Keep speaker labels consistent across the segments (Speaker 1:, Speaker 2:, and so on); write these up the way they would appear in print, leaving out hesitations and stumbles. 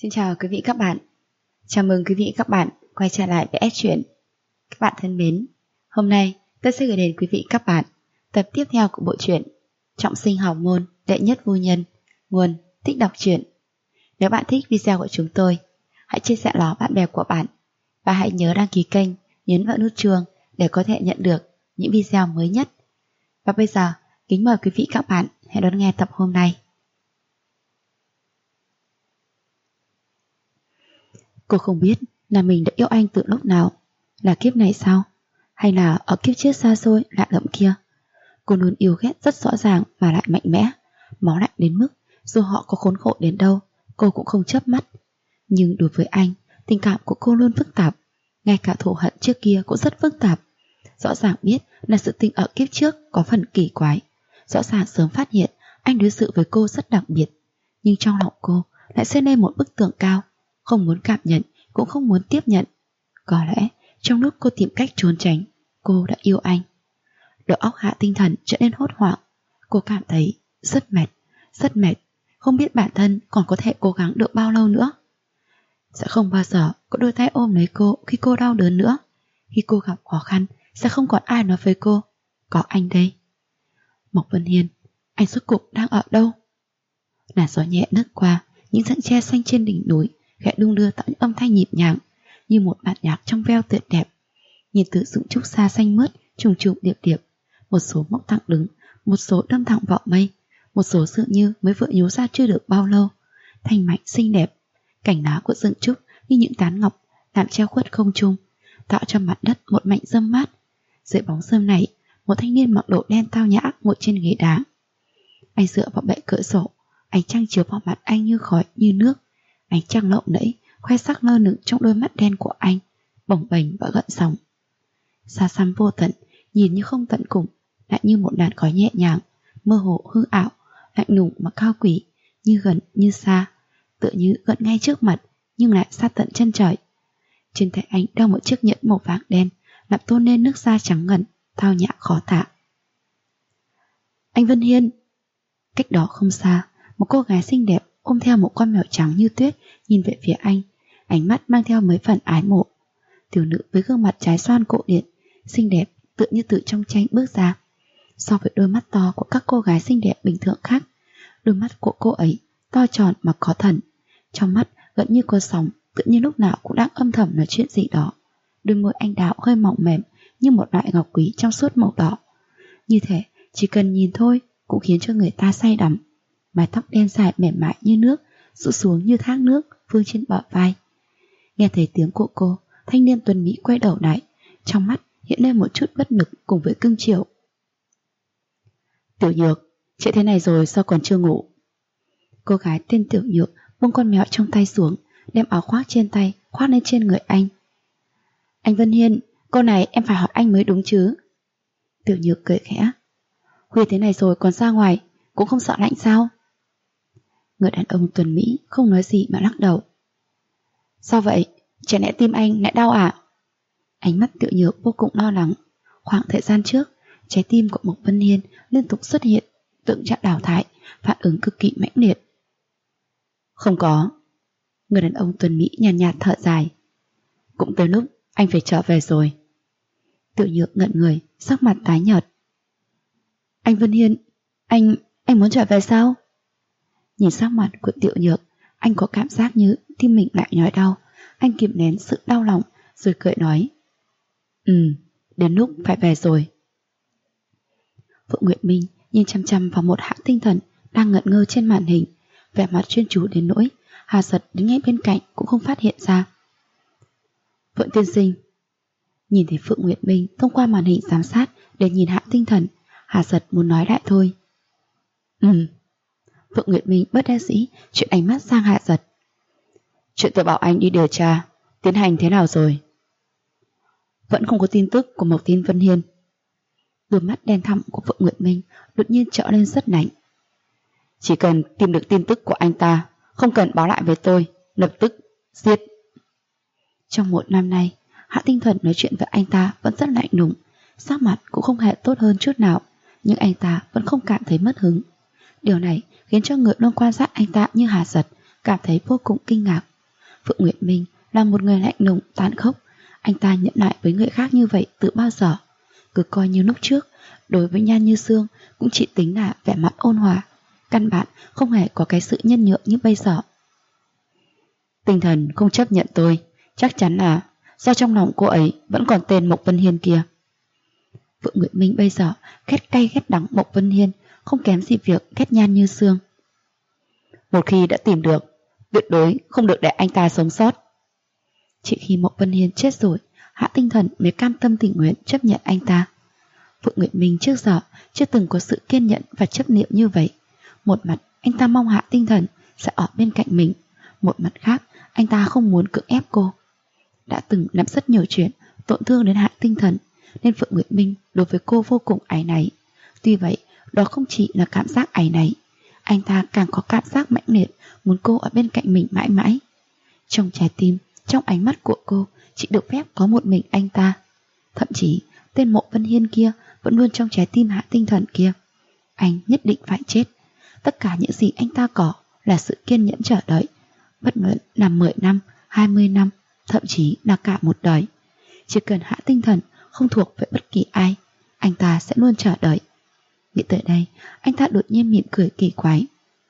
Speaker 1: Xin chào quý vị các bạn. Chào mừng quý vị các bạn quay trở lại với S Truyện. Các bạn thân mến, hôm nay tôi sẽ gửi đến quý vị các bạn tập tiếp theo của bộ truyện Trọng sinh hào môn đệ nhất phu nhân, nguồn Thích đọc truyện. Nếu bạn thích video của chúng tôi, hãy chia sẻ nó bạn bè của bạn và hãy nhớ đăng ký kênh, nhấn vào nút chuông để có thể nhận được những video mới nhất. Và bây giờ, kính mời quý vị các bạn hãy đón nghe tập hôm nay. Cô không biết là mình đã yêu anh từ lúc nào, là kiếp này sao, hay là ở kiếp trước xa xôi lạ lẫm kia. Cô luôn yêu ghét rất rõ ràng và lại mạnh mẽ, máu lạnh đến mức dù họ có khốn khổ đến đâu, cô cũng không chớp mắt. Nhưng đối với anh, tình cảm của cô luôn phức tạp, ngay cả thù hận trước kia cũng rất phức tạp. Rõ ràng biết là sự tình ở kiếp trước có phần kỳ quái, rõ ràng sớm phát hiện anh đối xử với cô rất đặc biệt, nhưng trong lòng cô lại xây lên một bức tường cao, không muốn cảm nhận, cũng không muốn tiếp nhận. Có lẽ trong lúc cô tìm cách trốn tránh, cô đã yêu anh. Đầu óc Hạ tinh thần trở nên hốt hoảng. Cô cảm thấy rất mệt, không biết bản thân còn có thể cố gắng được bao lâu nữa. Sẽ không bao giờ có đôi tay ôm lấy cô khi cô đau đớn nữa. Khi cô gặp khó khăn, sẽ không còn ai nói với cô, có anh đây. Mộc Vân Hiên, anh rốt cuộc đang ở đâu? Làn gió nhẹ lướt qua những rặng tre xanh trên đỉnh núi, khẽ đung đưa tạo những âm thanh nhịp nhàng như một bản nhạc trong veo tuyệt đẹp. Nhìn từ dựng trúc xa xanh mướt, trùng trùng điệp điệp, một số mọc thẳng đứng, một số đâm thẳng vào mây, một số dường như mới vừa nhú ra chưa được bao lâu, thanh mạch xinh đẹp. Cành lá của dựng trúc như những tán ngọc làm treo khuất không trung, tạo cho mặt đất một mảnh râm mát. Dưới bóng râm này, một thanh niên mặc đồ đen tao nhã ngồi trên ghế đá. Anh dựa vào bệ cửa sổ, ánh trăng chiếu vào mặt anh như khói như nước. Ánh trăng lộng lẫy, khoe sắc lơ lửng trong đôi mắt đen của anh, bồng bềnh và gợn sóng. Xa xăm vô tận, nhìn như không tận cùng, lại như một làn khói nhẹ nhàng, mơ hồ hư ảo, lạnh lùng mà cao quý, như gần như xa, tựa như gần ngay trước mặt nhưng lại xa tận chân trời. Trên tay anh đeo một chiếc nhẫn màu vàng đen, làm tôn lên nước da trắng ngần, thao nhã khó tả. Anh Vân Hiên. Cách đó không xa, một cô gái xinh đẹp ôm theo một con mèo trắng như tuyết nhìn về phía anh, ánh mắt mang theo mấy phần ái mộ. Thiếu nữ với gương mặt trái xoan cổ điển, xinh đẹp tựa như từ trong tranh bước ra. So với đôi mắt to của các cô gái xinh đẹp bình thường khác, đôi mắt của cô ấy to tròn mà có thần, trong mắt gần như có sóng, tự nhiên lúc nào cũng đang âm thầm nói chuyện gì đó. Đôi môi anh đào hơi mỏng mềm như một loại ngọc quý trong suốt màu đỏ. Như thế, chỉ cần nhìn thôi cũng khiến cho người ta say đắm. Mái tóc đen dài mềm mại như nước rũ xuống như thác nước vương trên bờ vai. Nghe thấy tiếng của cô, thanh niên tuấn mỹ quay đầu lại, trong mắt hiện lên một chút bất lực cùng với cưng chiều. Tiểu Nhược, trễ thế này rồi sao còn chưa ngủ? Cô gái tên Tiểu Nhược buông con mèo trong tay xuống, đem áo khoác trên tay khoác lên trên người anh. Anh Vân Hiên, câu này em phải hỏi anh mới đúng chứ? Tiểu Nhược cười khẽ. Khuya thế này rồi còn ra ngoài, cũng không sợ lạnh sao? Người đàn ông tuấn mỹ không nói gì mà lắc đầu. Sao vậy? Chả lẽ tim anh lại đau à? Ánh mắt Tiểu Nhược vô cùng lo lắng. Khoảng thời gian trước, trái tim của Mộc Vân Hiên liên tục xuất hiện tượng trạng đào thải, phản ứng cực kỳ mãnh liệt. Không có. Người đàn ông tuấn mỹ nhàn nhạt thở dài. Cũng tới lúc anh phải trở về rồi. Tiểu Nhược ngẩn người, sắc mặt tái nhợt. Anh Vân Hiên, anh muốn trở về sao? Nhìn sắc mặt của Tiểu Nhược, anh có cảm giác như tim mình lại nhói đau. Anh kìm nén sự đau lòng rồi cười nói. Đến lúc phải về rồi. Phượng Nguyệt Minh nhìn chăm chăm vào một hãng tinh thần đang ngẩn ngơ trên màn hình, vẻ mặt chuyên chú đến nỗi Hà Giật đứng ngay bên cạnh cũng không phát hiện ra. Phượng tiên sinh. Nhìn thấy Phượng Nguyệt Minh thông qua màn hình giám sát để nhìn hãng tinh thần, Hà Giật muốn nói lại thôi. Phượng Nguyệt Minh bất đắc dĩ chuyển ánh mắt sang Hạ Giật. Chuyện tôi bảo anh đi điều tra tiến hành thế nào rồi? Vẫn không có tin tức của Mộc Tín Vân Hiên. Đôi mắt đen thẳm của Phượng Nguyệt Minh đột nhiên trở lên rất lạnh. Chỉ cần tìm được tin tức của anh ta, không cần báo lại với tôi, lập tức giết. Trong một năm nay, Hạ Tinh Thần nói chuyện với anh ta vẫn rất lạnh lùng, sắc mặt cũng không hề tốt hơn chút nào, nhưng anh ta vẫn không cảm thấy mất hứng. Điều này khiến cho người luôn quan sát anh ta như Hà Giật cảm thấy vô cùng kinh ngạc. Phượng Nguyệt Minh là một người lạnh lùng, tàn khốc. Anh ta nhẫn nại với người khác như vậy từ bao giờ? Cứ coi như lúc trước, đối với Nhan Như Sương cũng chỉ tính là vẻ mặt ôn hòa, căn bản không hề có cái sự nhân nhượng như bây giờ. Tinh thần không chấp nhận tôi, chắc chắn là do trong lòng cô ấy vẫn còn tên Mộc Vân Hiên kia. Phượng Nguyệt Minh bây giờ ghét cay ghét đắng Mộc Vân Hiên, không kém gì việc ghét Nhan Như Sương. Một khi đã tìm được, tuyệt đối không được để anh ta sống sót. Chỉ khi Mộc Vân Hiên chết rồi, Hạ Tinh Thần mới cam tâm tình nguyện chấp nhận anh ta. Phượng Nguyệt Minh trước giờ chưa từng có sự kiên nhẫn và chấp niệm như vậy. Một mặt anh ta mong Hạ Tinh Thần sẽ ở bên cạnh mình, một mặt khác anh ta không muốn cưỡng ép cô. Đã từng làm rất nhiều chuyện tổn thương đến Hạ Tinh Thần, nên Phượng Nguyệt Minh đối với cô vô cùng áy náy. Tuy vậy, đó không chỉ là cảm giác áy náy, anh ta càng có cảm giác mãnh liệt muốn cô ở bên cạnh mình mãi mãi. Trong trái tim, trong ánh mắt của cô chỉ được phép có một mình anh ta. Thậm chí tên Mộ Vân Hiên kia vẫn luôn trong trái tim Hạ Tinh Thần kia. Anh nhất định phải chết. Tất cả những gì anh ta có là sự kiên nhẫn chờ đợi, bất luận là 10 năm, 20 năm, thậm chí là cả một đời. Chỉ cần Hạ Tinh Thần không thuộc về bất kỳ ai, anh ta sẽ luôn chờ đợi. Nghĩ tới đây, anh ta đột nhiên mỉm cười kỳ quái.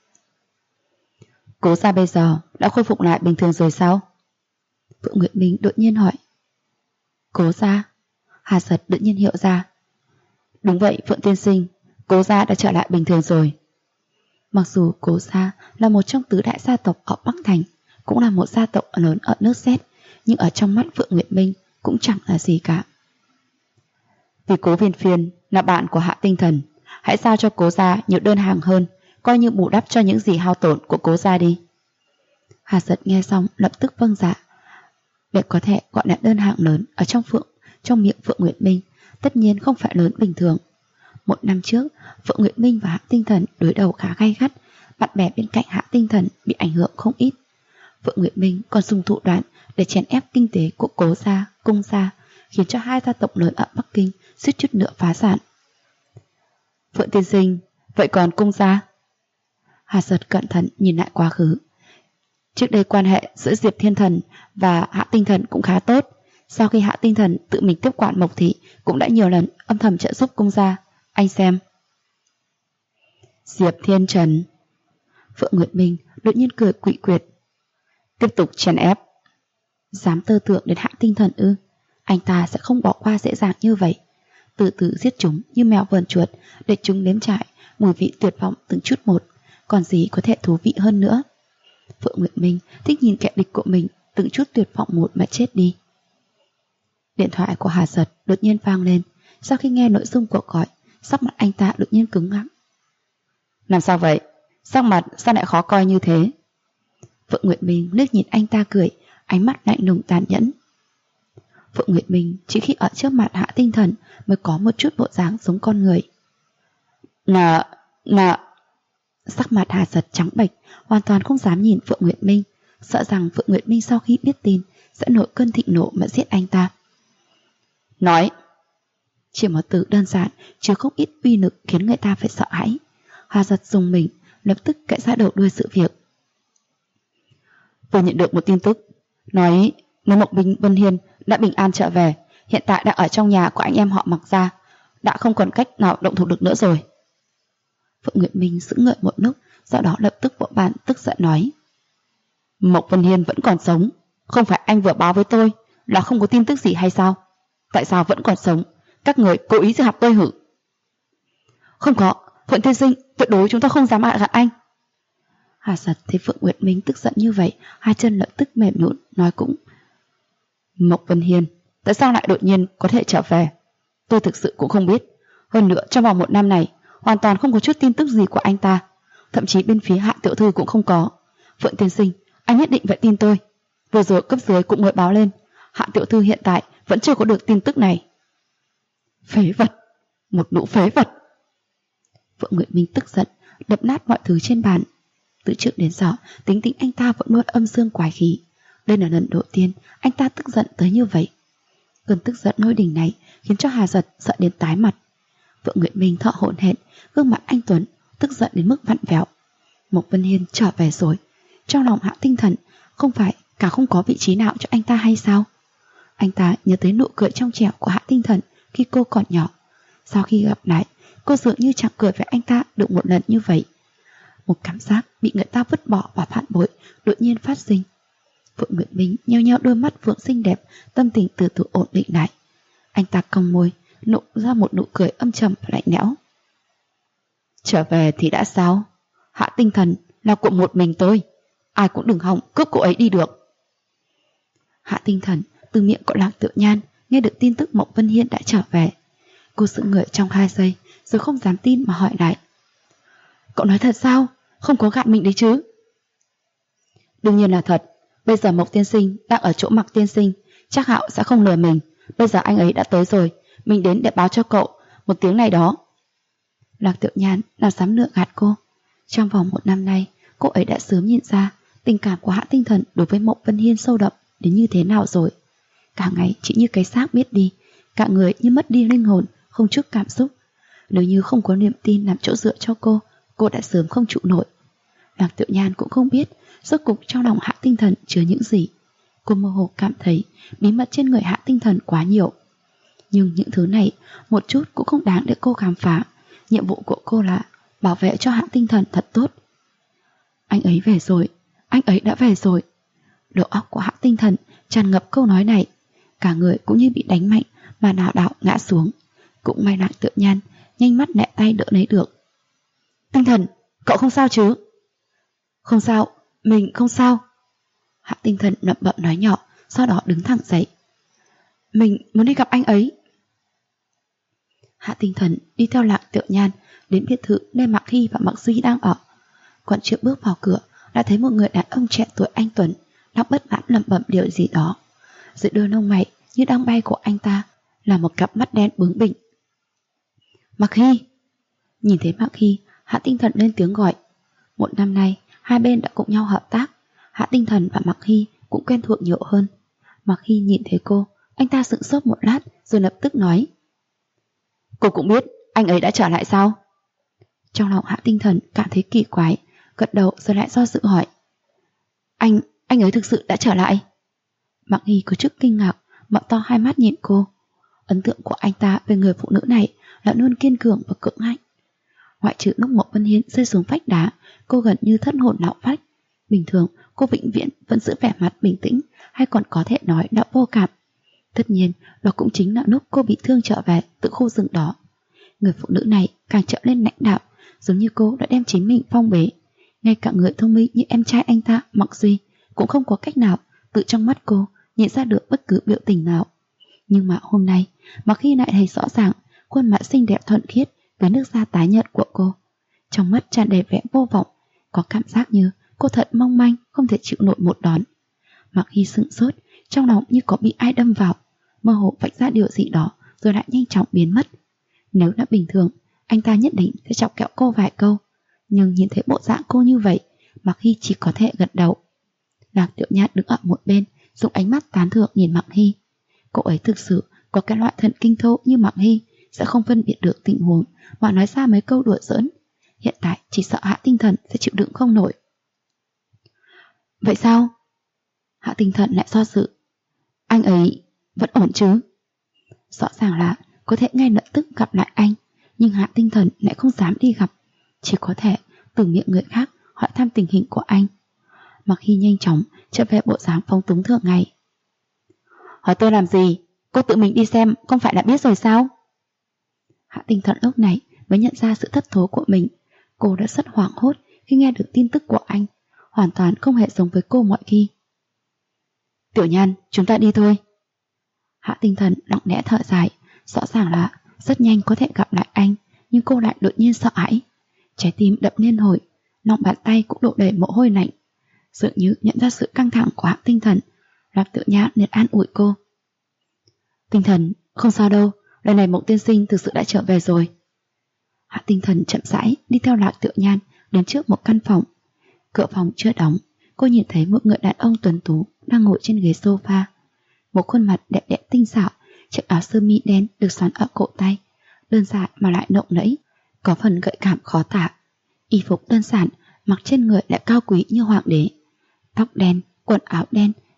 Speaker 1: Cố gia bây giờ đã khôi phục lại bình thường rồi sao? Phượng Nguyệt Minh đột nhiên hỏi. Cố gia? Hà Giật đột nhiên hiểu ra. Đúng vậy Phượng tiên sinh, Cố gia đã trở lại bình thường rồi. Mặc dù Cố gia là một trong tứ đại gia tộc ở Bắc Thành, cũng là một gia tộc lớn ở nước Z, nhưng ở trong mắt Phượng Nguyệt Minh cũng chẳng là gì cả. Vì Cố Viên Phiên là bạn của Hạ Tinh Thần, hãy giao cho Cố gia nhiều đơn hàng hơn, coi như bù đắp cho những gì hao tổn của Cố gia đi. Hà Giật nghe xong lập tức vâng dạ. Để có thể gọi là đơn hàng lớn ở trong miệng Phượng Nguyệt Minh, tất nhiên không phải lớn bình thường. Một năm trước, Phượng Nguyệt Minh và Hạ Tinh Thần đối đầu khá gay gắt, bạn bè bên cạnh Hạ Tinh Thần bị ảnh hưởng không ít. Phượng Nguyệt Minh còn dùng thủ đoạn để chèn ép kinh tế của Cố gia, Cung gia, khiến cho hai gia tộc lớn ở Bắc Kinh suýt chút nữa phá sản. Phượng tiên sinh, vậy còn Cung gia? Hà Giật cẩn thận nhìn lại quá khứ. Trước đây quan hệ giữa Diệp Thiên Thần và Hạ Tinh Thần cũng khá tốt. Sau khi Hạ Tinh Thần tự mình tiếp quản Mộc Thị, cũng đã nhiều lần âm thầm trợ giúp Cung gia. Anh xem. Diệp Thiên Trần. Phượng Nguyệt Minh đột nhiên cười quỷ quyệt. Tiếp tục chèn ép. Dám tơ tưởng đến Hạ Tinh Thần ư? Anh ta sẽ không bỏ qua dễ dàng như vậy. Từ từ giết chúng như mèo vờn chuột, để chúng nếm trải mùi vị tuyệt vọng từng chút một. Còn gì có thể thú vị hơn nữa? Phượng Nguyệt Minh thích nhìn kẻ địch của mình từng chút tuyệt vọng một mà chết đi. Điện thoại của Hà Giật đột nhiên vang lên. Sau khi nghe nội dung cuộc gọi, sắc mặt anh ta đột nhiên cứng ngắc. Làm sao vậy? Sắc mặt sao lại khó coi như thế? Phượng Nguyệt Minh liếc nhìn anh ta cười, ánh mắt lạnh lùng tàn nhẫn. Phượng Nguyệt Minh chỉ khi ở trước mặt Hạ Tinh Thần mới có một chút bộ dáng giống con người. Sắc mặt Hà Giật trắng bệch, hoàn toàn không dám nhìn Phượng Nguyệt Minh, sợ rằng Phượng Nguyệt Minh sau khi biết tin sẽ nổi cơn thịnh nộ mà giết anh ta. Nói. Chỉ một từ đơn giản chứa không ít uy lực khiến người ta phải sợ hãi. Hà Giật dùng mình, lập tức kể ra đầu đuôi sự việc. Vừa nhận được một tin tức nói Mộc Vân Hiên đã bình an trở về, hiện tại đang ở trong nhà của anh em họ Mạc gia, đã không còn cách nào động thủ được nữa rồi. Phượng Nguyệt Minh sững ngợi một lúc, sau đó lập tức vỗ bàn tức giận nói. Mộc Vân Hiên vẫn còn sống, không phải anh vừa báo với tôi là không có tin tức gì hay sao? Tại sao vẫn còn sống? Các người cố ý giết hại tôi hử? Không có, Phượng tiên sinh, tuyệt đối chúng ta không dám gạt anh. Hà Giật thấy Phượng Nguyệt Minh tức giận như vậy, hai chân lập tức mềm nhũn, nói cũng. Mộc Vân Hiên, tại sao lại đột nhiên có thể trở về? Tôi thực sự cũng không biết. Hơn nữa trong vòng 1 năm này, hoàn toàn không có chút tin tức gì của anh ta. Thậm chí bên phía Hạ tiểu thư cũng không có. Phượng tiên sinh, anh nhất định phải tin tôi. Vừa rồi cấp dưới cũng mới báo lên, Hạ tiểu thư hiện tại vẫn chưa có được tin tức này. Phế vật, một lũ phế vật. Phượng Nguyệt Minh tức giận, đập nát mọi thứ trên bàn. Từ trước đến giờ, tính tình anh ta vẫn luôn âm dương quái khí. Đây là lần đầu tiên anh ta tức giận tới như vậy. Cơn tức giận lôi đình này khiến cho Hà Giật sợ đến tái mặt. Phượng Nguyệt Minh thở hổn hển, gương mặt anh Tuấn tức giận đến mức vặn vẹo. Mộc Vân Hiên trở về rồi. Trong lòng Hạ Tinh Thần không phải cả không có vị trí nào cho anh ta hay sao? Anh ta nhớ tới nụ cười trong trẻo của Hạ Tinh Thần khi cô còn nhỏ. Sau khi gặp lại, cô dường như chẳng cười với anh ta được một lần như vậy. Một cảm giác bị người ta vứt bỏ và phản bội đột nhiên phát sinh. Phượng Nguyệt Minh nheo nheo đôi mắt phượng xinh đẹp, tâm tình từ từ ổn định lại. Anh ta cong môi, nụ ra một nụ cười âm trầm và lạnh lẽo. Trở về thì đã sao? Hạ Tinh Thần là của một mình tôi, ai cũng đừng hòng cướp cô ấy đi được. Hạ Tinh Thần từ miệng của Lạc Tự Nhan nghe được tin tức Mộng Vân Hiên đã trở về. Cô sững người trong 2 giây rồi không dám tin mà hỏi lại. Cậu nói thật sao? Không có gạt mình đấy chứ? Đương nhiên là thật. Bây giờ Mộc tiên sinh đang ở chỗ Mặc tiên sinh, chắc Hạo sẽ không lừa mình. Bây giờ anh ấy đã tới rồi, mình đến để báo cho cậu một tiếng này đó. Lạc Tự Nhan nào dám lừa gạt cô. Trong vòng 1 năm nay, cô ấy đã sớm nhìn ra tình cảm của Hạ Tinh Thần đối với Mộng Vân Hiên sâu đậm đến như thế nào rồi. Cả ngày chỉ như cái xác biết đi, cả người như mất đi linh hồn, không chút cảm xúc. Nếu như không có niềm tin làm chỗ dựa cho cô đã sớm không trụ nổi. Lạc Tự Nhan cũng không biết rốt cục trong lòng Hạ Tinh Thần chứa những gì. Cô mơ hồ cảm thấy bí mật trên người Hạ Tinh Thần quá nhiều. Nhưng những thứ này một chút cũng không đáng để cô khám phá. Nhiệm vụ của cô là bảo vệ cho Hạ Tinh Thần thật tốt. Anh ấy về rồi, anh ấy đã về rồi. Đầu óc của Hạ Tinh Thần tràn ngập câu nói này. Cả người cũng như bị đánh mạnh mà lảo đảo ngã xuống. Cũng may Lạc Tự Nhan nhanh mắt lẹ tay đỡ lấy được. Tinh Thần, cậu không sao chứ? Không sao, mình không sao. Hạ Tinh Thần lẩm bẩm nói nhỏ, sau đó đứng thẳng dậy. Mình muốn đi gặp anh ấy. Hạ Tinh Thần đi theo Lạc Tự Nhan đến biệt thự nơi Mạc Hy và Mạc Duy đang ở. Còn chưa bước vào cửa đã thấy một người đàn ông trẻ tuổi anh tuấn đang bất mãn lẩm bẩm điều gì đó. Dưới đôi lông mày như đang bay của anh ta là một cặp mắt đen bướng bỉnh. Mạc Hy. Nhìn thấy Mạc Hy, Hạ Tinh Thần lên tiếng gọi. 1 năm nay hai bên đã cùng nhau hợp tác. Hạ Tinh Thần và Mạc Hy cũng quen thuộc nhiều hơn. Mạc Hy nhìn thấy cô, anh ta sững sốt một lát rồi lập tức nói. Cô cũng biết anh ấy đã trở lại sao? Trong lòng Hạ Tinh Thần cảm thấy kỳ quái, gật đầu rồi lại do dự hỏi. Anh ấy thực sự đã trở lại? Mạc Hy có chút kinh ngạc, mở to hai mắt nhìn cô. Ấn tượng của anh ta về người phụ nữ này là luôn kiên cường và cưỡng hạnh. Ngoại trừ lúc Mộng Vân Hiên rơi xuống vách đá, cô gần như thất hồn lão phách. Bình thường cô vĩnh viễn vẫn giữ vẻ mặt bình tĩnh, hay còn có thể nói là vô cảm. Tất nhiên đó cũng chính là lúc cô bị thương trở về từ khu rừng đó. Người phụ nữ này càng trở lên lãnh đạo, giống như cô đã đem chính mình phong bế. Ngay cả người thông minh như em trai anh ta Mạc Duy cũng không có cách nào tự trong mắt cô nhận ra được bất cứ biểu tình nào. Nhưng mà hôm nay Mạc Hy lại thấy rõ ràng khuôn mặt xinh đẹp thuần khiết với nước da tái nhợt của cô. Trong mắt tràn đầy vẻ vô vọng, có cảm giác như cô thật mong manh, không thể chịu nổi một đòn. Mạc Hy sững sốt, trong lòng như có bị ai đâm vào, mơ hồ vạch ra điều gì đó rồi lại nhanh chóng biến mất. Nếu là bình thường, anh ta nhất định sẽ chọc kẹo cô vài câu, nhưng nhìn thấy bộ dạng cô như vậy, Mạc Hy chỉ có thể gật đầu. Lạc Tiểu Nhã đứng ở một bên, dùng ánh mắt tán thưởng nhìn Mạc Hy. Cô ấy thực sự có cái loại thần kinh thô như Mạc Hy sẽ không phân biệt được tình huống mà nói ra mấy câu đùa giỡn. Hiện tại chỉ sợ Hạ Tinh Thần sẽ chịu đựng không nổi. Vậy sao? Hạ Tinh Thần lại do dự. Anh ấy vẫn ổn chứ? Rõ ràng là có thể ngay lập tức gặp lại anh, nhưng Hạ Tinh Thần lại không dám đi gặp, chỉ có thể từ miệng người khác hỏi thăm tình hình của anh. Mạc Hy nhanh chóng trở về bộ dáng phóng túng thường ngày. Hỏi tôi làm gì? Cô tự mình đi xem không phải đã biết rồi sao? Hạ Tinh Thần lúc này mới nhận ra sự thất thố của mình. Cô đã rất hoảng hốt khi nghe được tin tức của anh, hoàn toàn không hề giống với cô mọi khi. Tiểu Nhan, chúng ta đi thôi. Hạ Tinh Thần lặng lẽ thở dài, rõ ràng là rất nhanh có thể gặp lại anh, nhưng cô lại đột nhiên sợ hãi. Trái tim đập liên hồi, lòng bàn tay cũng đổ đầy mồ hôi lạnh. Dường như nhận ra sự căng thẳng của Hạ Tinh Thần, Lạc Tự Nhã liền an ủi cô. Tinh Thần, không sao đâu, lần này Mộng tiên sinh thực sự đã trở về rồi. Hạ Tinh Thần chậm rãi đi theo Lạc Tự Nhan đến trước một căn phòng. Cửa phòng chưa đóng, cô nhìn thấy một người đàn ông tuấn tú đang ngồi trên ghế sofa. Một khuôn mặt đẹp đẽ tinh xảo, chiếc áo sơ mi đen được xoắn ở cổ tay, đơn giản mà lại lộng lẫy, có phần gợi cảm khó tả. Y phục đơn giản, mặc trên người lại cao quý như hoàng đế. Tóc đen, quần áo đen,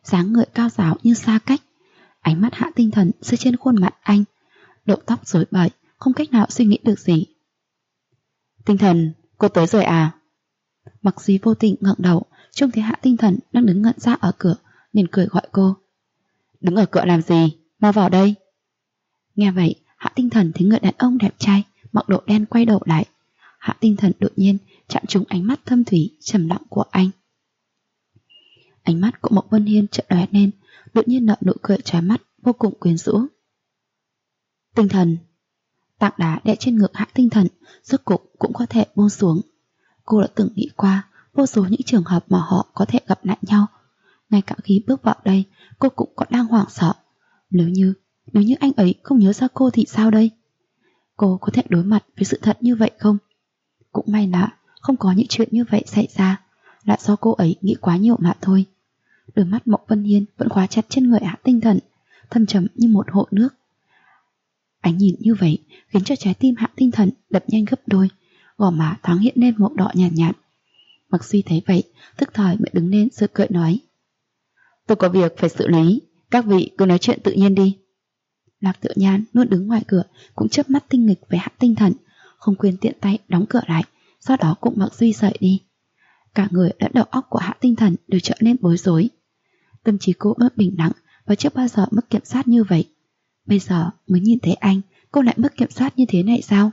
Speaker 1: dáng người cao ráo như xa cách. Ánh mắt Hạ Tinh Thần rơi trên khuôn mặt anh, đầu tóc rối bời, không cách nào suy nghĩ được gì. Tinh Thần, cô tới rồi à? Mặc Duy vô tình ngẩng đầu, trông thấy Hạ Tinh Thần đang đứng ngẩn ra ở cửa, liền cười gọi cô. Đứng ở cửa làm gì? Mau vào đây. Nghe vậy, Hạ Tinh Thần thấy người đàn ông đẹp trai mặc đồ đen quay đầu lại. Hạ Tinh Thần đột nhiên chạm trúng ánh mắt thâm thủy trầm lặng của anh. Ánh mắt của Mộc Vân Hiên chợt lóe lên, đột nhiên nở nụ cười chói mắt vô cùng quyến rũ. Tinh Thần. Tảng đá đè trên ngực Hạ Tinh Thần rốt cục cũng có thể buông xuống. Cô đã từng nghĩ qua vô số những trường hợp mà họ có thể gặp lại nhau. Ngay cả khi bước vào đây, cô cũng còn đang hoảng sợ. Nếu như anh ấy không nhớ ra cô thì sao đây? Cô có thể đối mặt với sự thật như vậy không? Cũng may là không có những chuyện như vậy xảy ra, là do cô ấy nghĩ quá nhiều mà thôi. Đôi mắt Mộc Vân Hiên vẫn khóa chặt trên người Hạ Tinh Thần, thâm trầm như một hồ nước. Ánh nhìn như vậy khiến cho trái tim Hạ Tinh Thần đập nhanh gấp đôi, gò má thoáng hiện lên màu đỏ nhạt nhạt. Mặc Duy thấy vậy, tức thời mới đứng lên rồi cười nói. Tôi có việc phải xử lý, các vị cứ nói chuyện tự nhiên đi. Lạc Tự Nhan luôn đứng ngoài cửa cũng chớp mắt tinh nghịch với Hạ Tinh Thần, không quên tiện tay đóng cửa lại, sau đó cũng Mặc Duy rời đi. Cả người lẫn đầu óc của Hạ Tinh Thần đều trở nên bối rối. Tâm trí cô bớt bình lặng và chưa bao giờ mất kiểm soát như vậy. Bây giờ mới nhìn thấy anh, cô lại mất kiểm soát như thế này sao?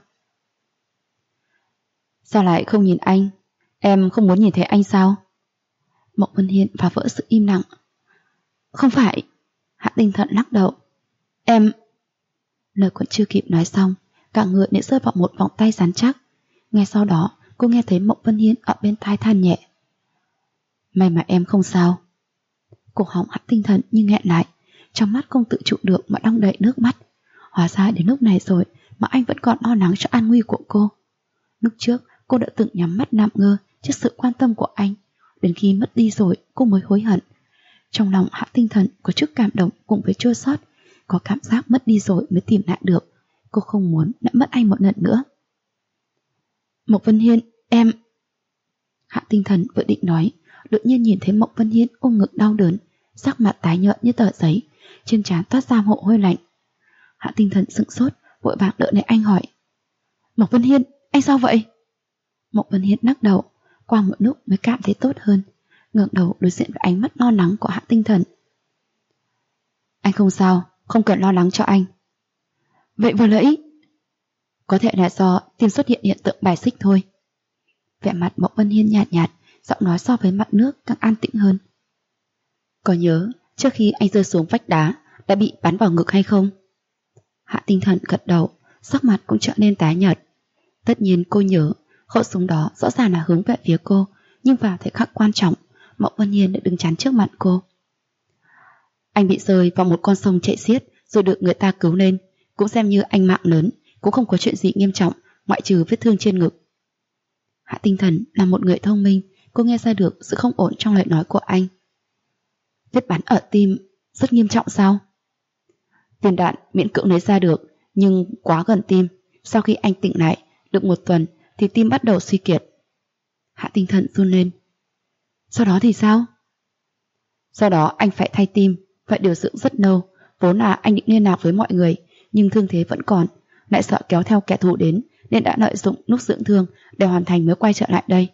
Speaker 1: Sao lại không nhìn anh? Em không muốn nhìn thấy anh sao? Mộc Vân Hiên phá vỡ sự im lặng. Không phải. Hạ Tinh Thần lắc đầu. Em... Lời còn chưa kịp nói xong, cả người đã rơi vào một vòng tay rắn chắc. Ngay sau đó, cô nghe thấy Mộc Vân Hiên ở bên tai than nhẹ. May mà em không sao. Cổ họng Hạ Tinh Thần như nghẹn lại, trong mắt không tự chủ được mà đong đầy nước mắt. Hóa ra đến lúc này rồi mà anh vẫn còn lo lắng cho an nguy của cô. Lúc trước cô đã từng nhắm mắt nằm ngơ trước sự quan tâm của anh, đến khi mất đi rồi cô mới hối hận. Trong lòng Hạ Tinh Thần có chút cảm động cùng với chua xót, có cảm giác mất đi rồi mới tìm lại được. Cô không muốn lại mất anh một lần nữa. Mộc Vân Hiên, em... Hạ Tinh Thần vừa định nói, đột nhiên nhìn thấy Mộc Vân Hiên ôm ngực đau đớn, sắc mặt tái nhợt như tờ giấy, trên trán toát ra mồ hôi lạnh. Hạ Tinh Thần sững sốt, vội vàng đỡ lấy anh hỏi. Mộc Vân Hiên, anh sao vậy? Mộc Vân Hiên lắc đầu, qua một lúc mới cảm thấy tốt hơn, ngẩng đầu đối diện với ánh mắt lo lắng của Hạ Tinh Thần. Anh không sao, không cần lo lắng cho anh. Vậy vừa nãy có thể là do tim xuất hiện hiện tượng bài xích thôi. Vẻ mặt Mộc Vân Hiên nhạt nhạt, giọng nói so với mặt nước càng an tĩnh hơn. Có nhớ trước khi anh rơi xuống vách đá đã bị bắn vào ngực hay không? Hạ Tinh Thần gật đầu, sắc mặt cũng trở nên tái nhợt. Tất nhiên cô nhớ, khẩu súng đó rõ ràng là hướng về phía cô, nhưng vào thời khắc quan trọng, Mộc Vân Hiên đã đứng chắn trước mặt cô. Anh bị rơi vào một con sông chảy xiết rồi được người ta cứu lên, cũng xem như anh mạng lớn, cũng không có chuyện gì nghiêm trọng ngoại trừ vết thương trên ngực. Hạ Tinh Thần là một người thông minh, cô nghe ra được sự không ổn trong lời nói của anh. Vết bắn ở tim rất nghiêm trọng sao? Tiền đạn miễn cưỡng lấy ra được, nhưng quá gần tim. Sau khi anh tỉnh lại được một tuần thì tim bắt đầu suy kiệt. Hạ Tinh Thần run lên. Sau đó thì sao? Sau đó anh phải thay tim, phải điều dưỡng rất lâu. Vốn là anh định liên lạc với mọi người, nhưng thương thế vẫn còn, lại sợ kéo theo kẻ thù đến, nên đã lợi dụng lúc dưỡng thương để hoàn thành mới quay trở lại đây.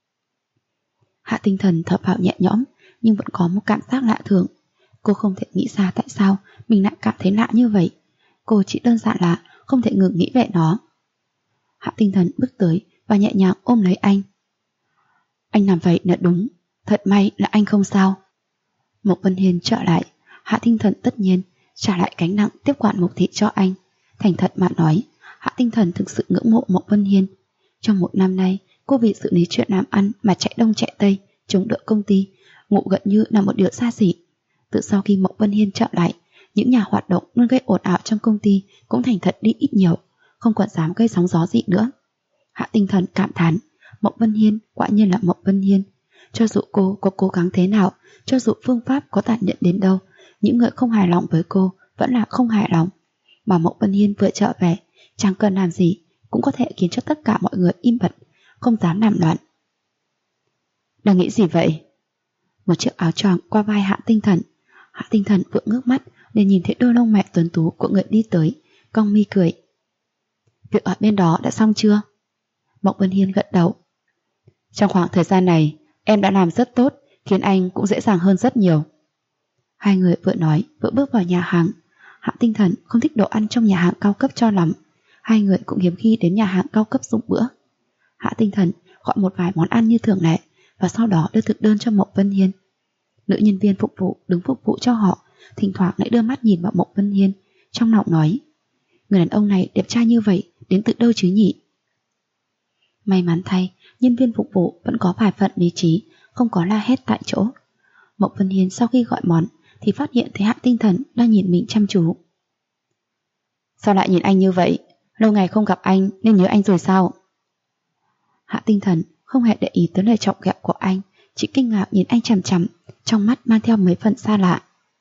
Speaker 1: Hạ Tinh Thần thở phào nhẹ nhõm, nhưng vẫn có một cảm giác lạ thường. Cô không thể nghĩ ra tại sao mình lại cảm thấy lạ như vậy. Cô chỉ đơn giản là không thể ngừng nghĩ về nó. Hạ Tinh Thần bước tới và nhẹ nhàng ôm lấy anh. Anh làm vậy là đúng, thật may là anh không sao. Mộc Vân Hiên trở lại, Hạ Tinh Thần tất nhiên trả lại gánh nặng tiếp quản Mộc thị cho anh. Thành thật mà nói, Hạ Tinh Thần thực sự ngưỡng mộ Mộc Vân Hiên. Trong một năm nay, cô vì xử lý chuyện làm ăn mà chạy đông chạy tây, chống đỡ công ty, ngủ gần như là một điều xa xỉ. Từ sau khi Mộc Vân Hiên trở lại, những nhà hoạt động luôn gây ồn ào trong công ty cũng thành thật đi ít nhiều, không còn dám gây sóng gió gì nữa. Hạ Tinh Thần cảm thán, Mộc Vân Hiên quả nhiên là Mộc Vân Hiên. Cho dù cô có cố gắng thế nào, cho dù phương pháp có tàn nhẫn đến đâu, những người không hài lòng với cô vẫn là không hài lòng. Mà Mộc Vân Hiên vừa trở về, chẳng cần làm gì cũng có thể khiến cho tất cả mọi người im bặt, không dám làm loạn. Đang nghĩ gì vậy? một chiếc áo choàng qua vai Hạ Tinh Thần. Hạ Tinh Thần vừa ngước mắt liền nhìn thấy đôi lông mày tuấn tú của người đi tới, cong mi cười. Việc ở bên đó đã xong chưa? Mộc Vân Hiên gật đầu. Trong khoảng thời gian này em đã làm rất tốt, khiến anh cũng dễ dàng hơn rất nhiều. Hai người vừa nói vừa bước vào nhà hàng. Hạ Tinh Thần không thích đồ ăn trong nhà hàng cao cấp cho lắm. Hai người cũng hiếm khi đến nhà hàng cao cấp dùng bữa. Hạ Tinh Thần gọi một vài món ăn như thường lệ và sau đó đưa thực đơn cho Mộc Vân Hiên. Nữ nhân viên phục vụ đứng phục vụ cho họ, thỉnh thoảng lại đưa mắt nhìn vào Mộc Vân Hiên, trong lòng nói: người đàn ông này đẹp trai như vậy đến từ đâu chứ nhỉ? May mắn thay, nhân viên phục vụ vẫn có vài phần lý trí, không có la hét tại chỗ. Mộc Vân Hiên sau khi gọi món thì phát hiện thấy Hạ Tinh Thần đang nhìn mình chăm chú. Sao lại nhìn anh như vậy? Lâu ngày không gặp anh nên nhớ anh rồi sao? Hạ Tinh Thần không hề để ý tới lời chọc ghẹo của anh, chỉ kinh ngạc nhìn anh chằm chằm, trong mắt mang theo mấy phần xa lạ.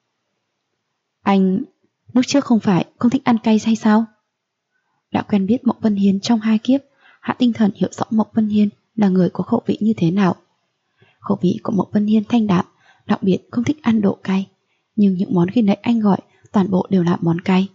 Speaker 1: Anh lúc trước không phải không thích ăn cay hay sao? Đã quen biết Mộc Vân Hiên trong 2 kiếp, Hạ Tinh Thần hiểu rõ Mộc Vân Hiên là người có khẩu vị như thế nào. Khẩu vị của Mộc Vân Hiên thanh đạm, đặc biệt không thích ăn độ cay, nhưng những món khi nãy anh gọi toàn bộ đều là món cay.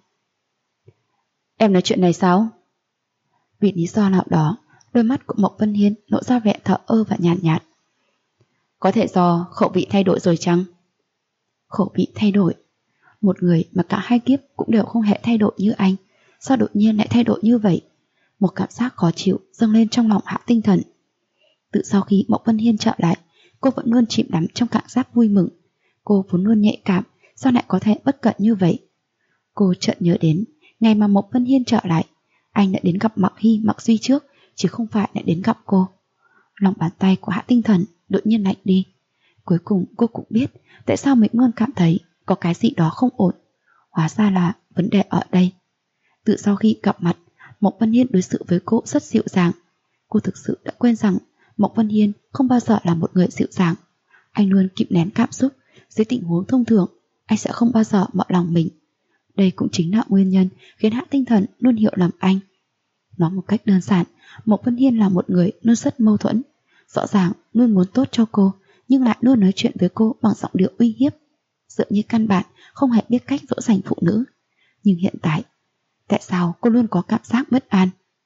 Speaker 1: Em nói chuyện này sao? Vì lý do nào đó, đôi mắt của Mộc Vân Hiên lộ ra vẻ thờ ơ và nhàn nhạt. Có thể do khẩu vị thay đổi rồi chăng? Khẩu vị thay đổi? Một người mà cả 2 kiếp cũng đều không hề thay đổi như anh, sao đột nhiên lại thay đổi như vậy? Một cảm giác khó chịu dâng lên trong lòng Hạ Tinh Thần. Từ sau khi Mộc Vân Hiên trở lại, cô vẫn luôn chìm đắm trong cảm giác vui mừng. Cô vốn luôn nhạy cảm, sao lại có thể bất cẩn như vậy? Cô chợt nhớ đến ngày mà Mộc Vân Hiên trở lại, anh đã đến gặp Mạc Hy, Mạc Duy trước, chứ không phải đã đến gặp cô. Lòng bàn tay của Hạ Tinh Thần đột nhiên lạnh đi. Cuối cùng cô cũng biết tại sao mình luôn cảm thấy có cái gì đó không ổn. Hóa ra là vấn đề ở đây. Từ sau khi gặp mặt, Mộc Vân Hiên đối xử với cô rất dịu dàng. Cô thực sự đã quên rằng Mộc Vân Hiên không bao giờ là một người dịu dàng. Anh luôn kìm nén cảm xúc. Dưới tình huống thông thường, anh sẽ không bao giờ mở lòng mình. Đây cũng chính là nguyên nhân khiến Hạ Tinh Thần luôn hiểu lầm anh. Nói một cách đơn giản, Mộc Vân Hiên là một người luôn rất mâu thuẫn. Rõ ràng luôn muốn tốt cho cô, nhưng lại luôn nói chuyện với cô bằng giọng điệu uy hiếp, dường như căn bản không hề biết cách dỗ dành phụ nữ. Nhưng hiện tại, tại sao cô luôn có cảm giác bất an?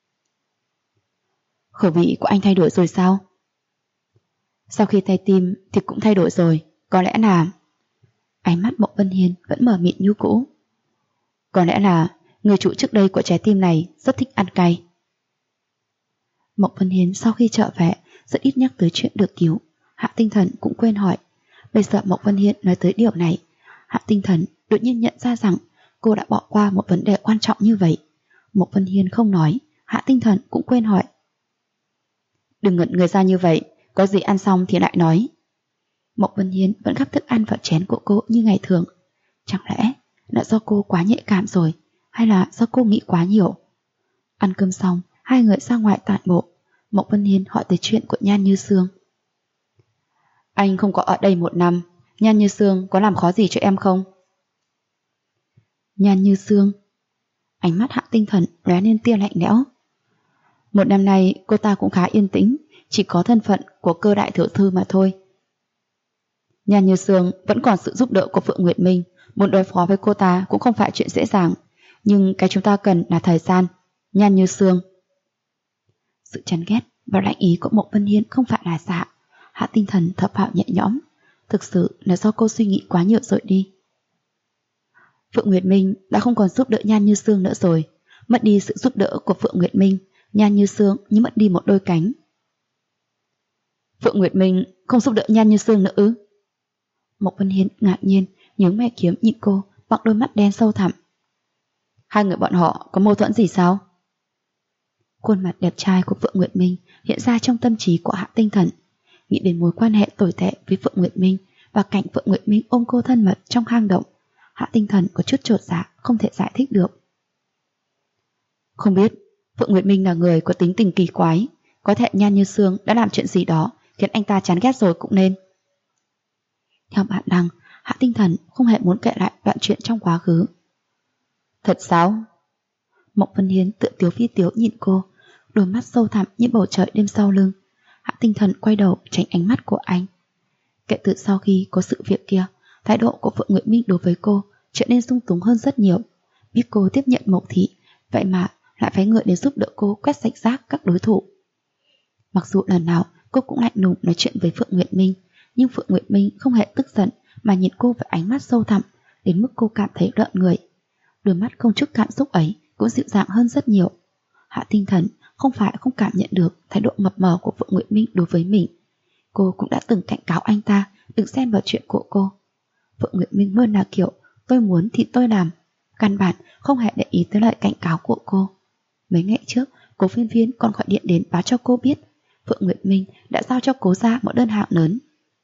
Speaker 1: Khẩu vị của anh thay đổi rồi sao? Sau khi thay tim thì cũng thay đổi rồi. Có lẽ là... Ánh mắt Mộc Vân Hiên vẫn mờ mịt như cũ. Có lẽ là người chủ trước đây của trái tim này rất thích ăn cay. Mộc Vân Hiên sau khi trở về rất ít nhắc tới chuyện được cứu. Hạ Tinh Thần cũng quên hỏi. Bây giờ Mộc Vân Hiên nói tới điều này, Hạ Tinh Thần đột nhiên nhận ra rằng cô đã bỏ qua một vấn đề quan trọng như vậy. Mộc Vân Hiên không nói, Hạ Tinh Thần cũng quên hỏi. Đừng ngẩn người ra như vậy, có gì ăn xong thì lại nói. Mộc Vân Hiên vẫn gắp thức ăn vào chén của cô như ngày thường. Chẳng lẽ là do cô quá nhạy cảm rồi, hay là do cô nghĩ quá nhiều? Ăn cơm xong, hai người ra ngoài tản bộ. Mộc Vân Hiên hỏi tới chuyện của Nhan Như Sương. Anh không có ở đây 1 năm, Nhan Như Sương có làm khó gì cho em không? Nhan Như Sương? Ánh mắt Hạ Tinh Thần lóe lên tia lạnh lẽo. 1 năm nay cô ta cũng khá yên tĩnh, chỉ có thân phận của cơ đại tiểu thư mà thôi. Nhan Như Sương vẫn còn sự giúp đỡ của Phượng Nguyệt Minh, muốn đối phó với cô ta cũng không phải chuyện dễ dàng, nhưng cái chúng ta cần là thời gian. Nhan Như Sương. Sự chán ghét và lạnh ý của Mộc Vân Hiên không phải là giả. Hạ Tinh Thần thở phào nhẹ nhõm. Thực sự là do cô suy nghĩ quá nhiều rồi đi. Phượng Nguyệt Minh đã không còn giúp đỡ Nhan Như Sương nữa rồi. Mất đi sự giúp đỡ của Phượng Nguyệt Minh, Nhan Như Sương như mất đi một đôi cánh. Phượng Nguyệt Minh không giúp đỡ Nhan Như Sương nữa ư? Mộc Vân Hiên ngạc nhiên nhướng mày kiếm nhìn cô bằng đôi mắt đen sâu thẳm. Hai người bọn họ có mâu thuẫn gì sao? Khuôn mặt đẹp trai của Phượng Nguyệt Minh hiện ra trong tâm trí của Hạ Tinh Thần. Nghĩ đến mối quan hệ tồi tệ với Phượng Nguyệt Minh và cảnh Phượng Nguyệt Minh ôm cô thân mật trong hang động, Hạ Tinh Thần có chút chột dạ không thể giải thích được. Không biết Phượng Nguyệt Minh là người có tính tình kỳ quái, có thể Nhan Như Sương đã làm chuyện gì đó khiến anh ta chán ghét rồi cũng nên. Theo bản năng, Hạ Tinh Thần không hề muốn kể lại đoạn chuyện trong quá khứ. Thật sao? Mộc Vân Hiên tự tiếu phi tiếu nhìn cô, đôi mắt sâu thẳm như bầu trời đêm sau lưng. Hạ Tinh Thần quay đầu tránh ánh mắt của anh. Kể từ sau khi có sự việc kia, thái độ của Phượng Nguyệt Minh đối với cô trở nên sung túng hơn rất nhiều. Biết cô tiếp nhận Mộc Thị, vậy mà lại phái người đến giúp đỡ cô quét sạch rác các đối thủ. Mặc dù lần nào cô cũng lạnh lùng nói chuyện với Phượng Nguyệt Minh, nhưng Phượng Nguyệt Minh không hề tức giận mà nhìn cô với ánh mắt sâu thẳm đến mức cô cảm thấy rợn người. Đôi mắt không chút cảm xúc ấy cũng dịu dàng hơn rất nhiều. Hạ Tinh Thần không phải không cảm nhận được thái độ mập mờ của Phượng Nguyệt Minh đối với mình. Cô cũng đã từng cảnh cáo anh ta đừng xen vào chuyện của cô. Phượng Nguyệt Minh luôn là kiểu tôi muốn thì tôi làm, căn bản không hề để ý tới lời cảnh cáo của cô. Mấy ngày trước, Cố Viên Viên còn gọi điện đến báo cho cô biết Phượng Nguyệt Minh đã giao cho Cố gia một đơn hàng lớn.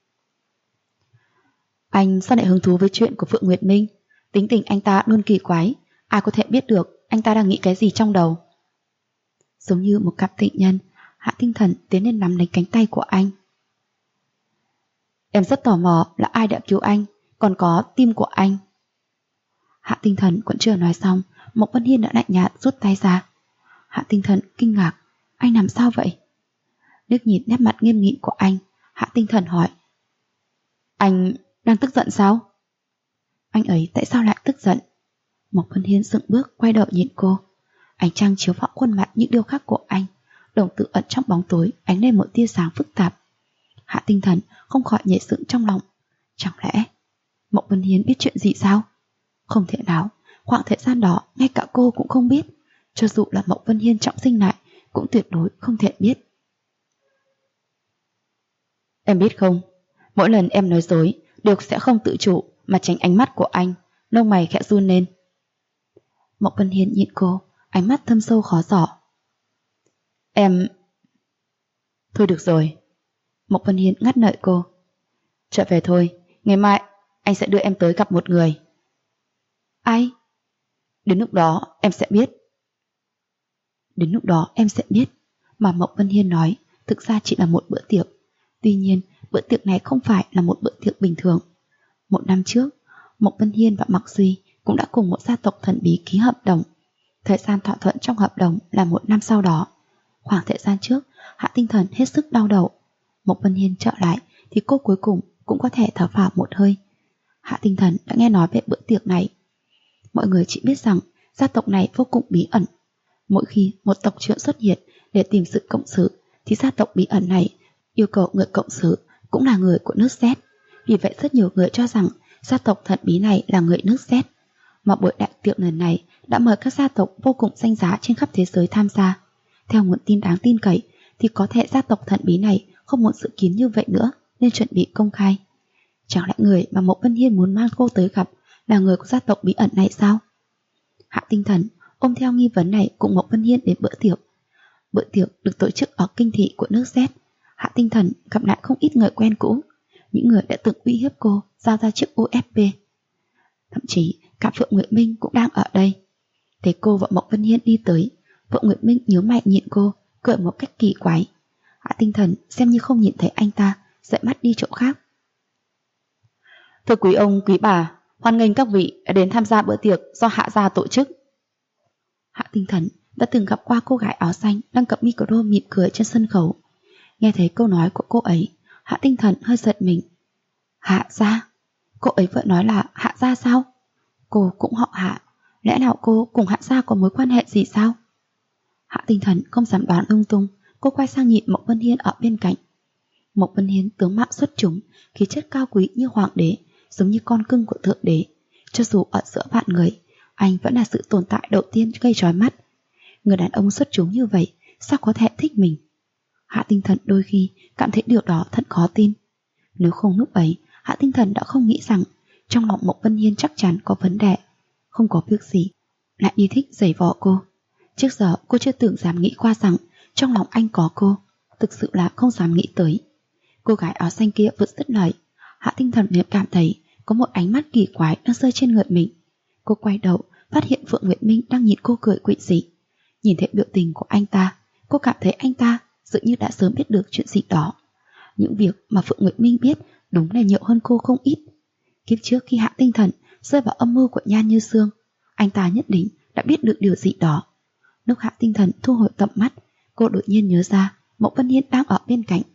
Speaker 1: Anh sao lại hứng thú với chuyện của Phượng Nguyệt Minh? Tính tình anh ta luôn kỳ quái, ai có thể biết được anh ta đang nghĩ cái gì trong đầu. Giống như một cặp tình nhân, Hạ Tinh Thần tiến lên nắm lấy cánh tay của anh. Em rất tò mò là ai đã cứu anh, còn có tim của anh. Hạ Tinh Thần vẫn chưa nói xong, Mộc Vân Hiên đã lạnh nhạt rút tay ra. Hạ Tinh Thần kinh ngạc, anh làm sao vậy? Liếc nhìn nét mặt nghiêm nghị của anh, Hạ Tinh Thần hỏi. Anh đang tức giận sao? Anh ấy tại sao lại tức giận? Mộc Vân Hiên dừng bước quay đầu nhìn cô. Ánh trăng chiếu vào khuôn mặt những điêu khắc của anh, đồng tử ẩn trong bóng tối ánh lên một tia sáng phức tạp. Hạ Tinh Thần không khỏi nhảy dựng trong lòng. Chẳng lẽ Mộc Vân Hiên biết chuyện gì sao? Không thể nào, khoảng thời gian đó ngay cả cô cũng không biết. Cho dù là Mộc Vân Hiên trọng sinh lại cũng tuyệt đối không thể biết. Em biết không, mỗi lần em nói dối đều sẽ không tự chủ mà tránh ánh mắt của anh. Lông mày khẽ run lên. Mộc Vân Hiên nhìn cô, ánh mắt thâm sâu khó giỏ. Em... Thôi được rồi. Mộc Vân Hiên ngắt lời cô. Trở về thôi, ngày mai anh sẽ đưa em tới gặp một người. Ai? Đến lúc đó em sẽ biết. Đến lúc đó em sẽ biết. Mà Mộc Vân Hiên nói thực ra chỉ là một bữa tiệc. Tuy nhiên bữa tiệc này không phải là một bữa tiệc bình thường. Một năm trước, Mộc Vân Hiên và Mạc Duy cũng đã cùng một gia tộc thần bí ký hợp đồng. Thời gian thỏa thuận trong hợp đồng là 1 năm sau đó. Khoảng thời gian trước, Hạ Tinh Thần hết sức đau đầu. Mộc Vân Hiên trở lại thì cô cuối cùng cũng có thể thở phào một hơi. Hạ Tinh Thần đã nghe nói về bữa tiệc này. Mọi người chỉ biết rằng gia tộc này vô cùng bí ẩn. Mỗi khi một tộc trưởng xuất hiện để tìm sự cộng sự thì gia tộc bí ẩn này yêu cầu người cộng sự cũng là người của nước Z. Vì vậy rất nhiều người cho rằng gia tộc thần bí này là người nước Z. Mà buổi đại tiệc lần này đã mời các gia tộc vô cùng danh giá trên khắp thế giới tham gia. Theo nguồn tin đáng tin cậy thì có thể gia tộc thần bí này không muốn sự kín như vậy nữa nên chuẩn bị công khai. Chẳng lẽ người mà Mộc Vân Hiên muốn mang cô tới gặp là người của gia tộc bí ẩn này sao? Hạ Tinh Thần ôm theo nghi vấn này cùng Mộc Vân Hiên đến bữa tiệc. Bữa tiệc được tổ chức ở kinh thị của nước Z. Hạ Tinh Thần gặp lại không ít người quen cũ, những người đã từng uy hiếp cô giao ra chiếc USP. Thậm chí cả Phượng Nguyệt Minh cũng đang ở đây. Thấy cô và Mộc Vân Hiên đi tới, Phượng Nguyệt Minh nhíu mày nhìn cô, cười một cách kỳ quái. Hạ Tinh Thần xem như không nhìn thấy anh ta, dậy mắt đi chỗ khác. Thưa quý ông, quý bà, hoan nghênh các vị đã đến tham gia bữa tiệc do Hạ gia tổ chức. Hạ Tinh Thần đã từng gặp qua cô gái áo xanh đang cầm micro mỉm cười trên sân khấu. Nghe thấy câu nói của cô ấy, Hạ Tinh Thần hơi giật mình. Hạ gia? Cô ấy vừa nói là Hạ gia sao? Cô cũng họ Hạ, lẽ nào cô cùng Hạ gia có mối quan hệ gì sao? Hạ Tinh Thần không dám đoán lung tung, cô quay sang nhìn Mộc Vân Hiên ở bên cạnh. Mộc Vân Hiên tướng mạo xuất chúng, khí chất cao quý như hoàng đế, giống như con cưng của thượng đế. Cho dù ở giữa vạn người, anh vẫn là sự tồn tại đầu tiên gây chói mắt. Người đàn ông xuất chúng như vậy, sao có thể thích mình? Hạ Tinh Thần đôi khi cảm thấy điều đó thật khó tin. Nếu không lúc ấy, Hạ Tinh Thần đã không nghĩ rằng trong lòng Mộc Vân Hiên chắc chắn có vấn đề. Không có việc gì, lại đi thích giày vò cô. Trước giờ cô chưa từng dám nghĩ qua rằng trong lòng anh có cô, thực sự là không dám nghĩ tới. Cô gái áo xanh kia vừa dứt lời, Hạ Tinh Thần liền cảm thấy có một ánh mắt kỳ quái đang rơi trên người mình. Cô quay đầu, phát hiện Phượng Nguyệt Minh đang nhìn cô cười quỷ dị. Nhìn thấy biểu tình của anh ta, cô cảm thấy anh ta dường như đã sớm biết được chuyện gì đó. Những việc mà Phượng Nguyệt Minh biết đúng là nhiều hơn cô không ít. Kiếp trước khi Hạ Tinh Thần rơi vào âm mưu của Nhan Như Sương, anh ta nhất định đã biết được điều gì đó. Lúc Hạ Tinh Thần thu hồi tầm mắt, cô đột nhiên nhớ ra Mộc Vân Hiên đang ở bên cạnh.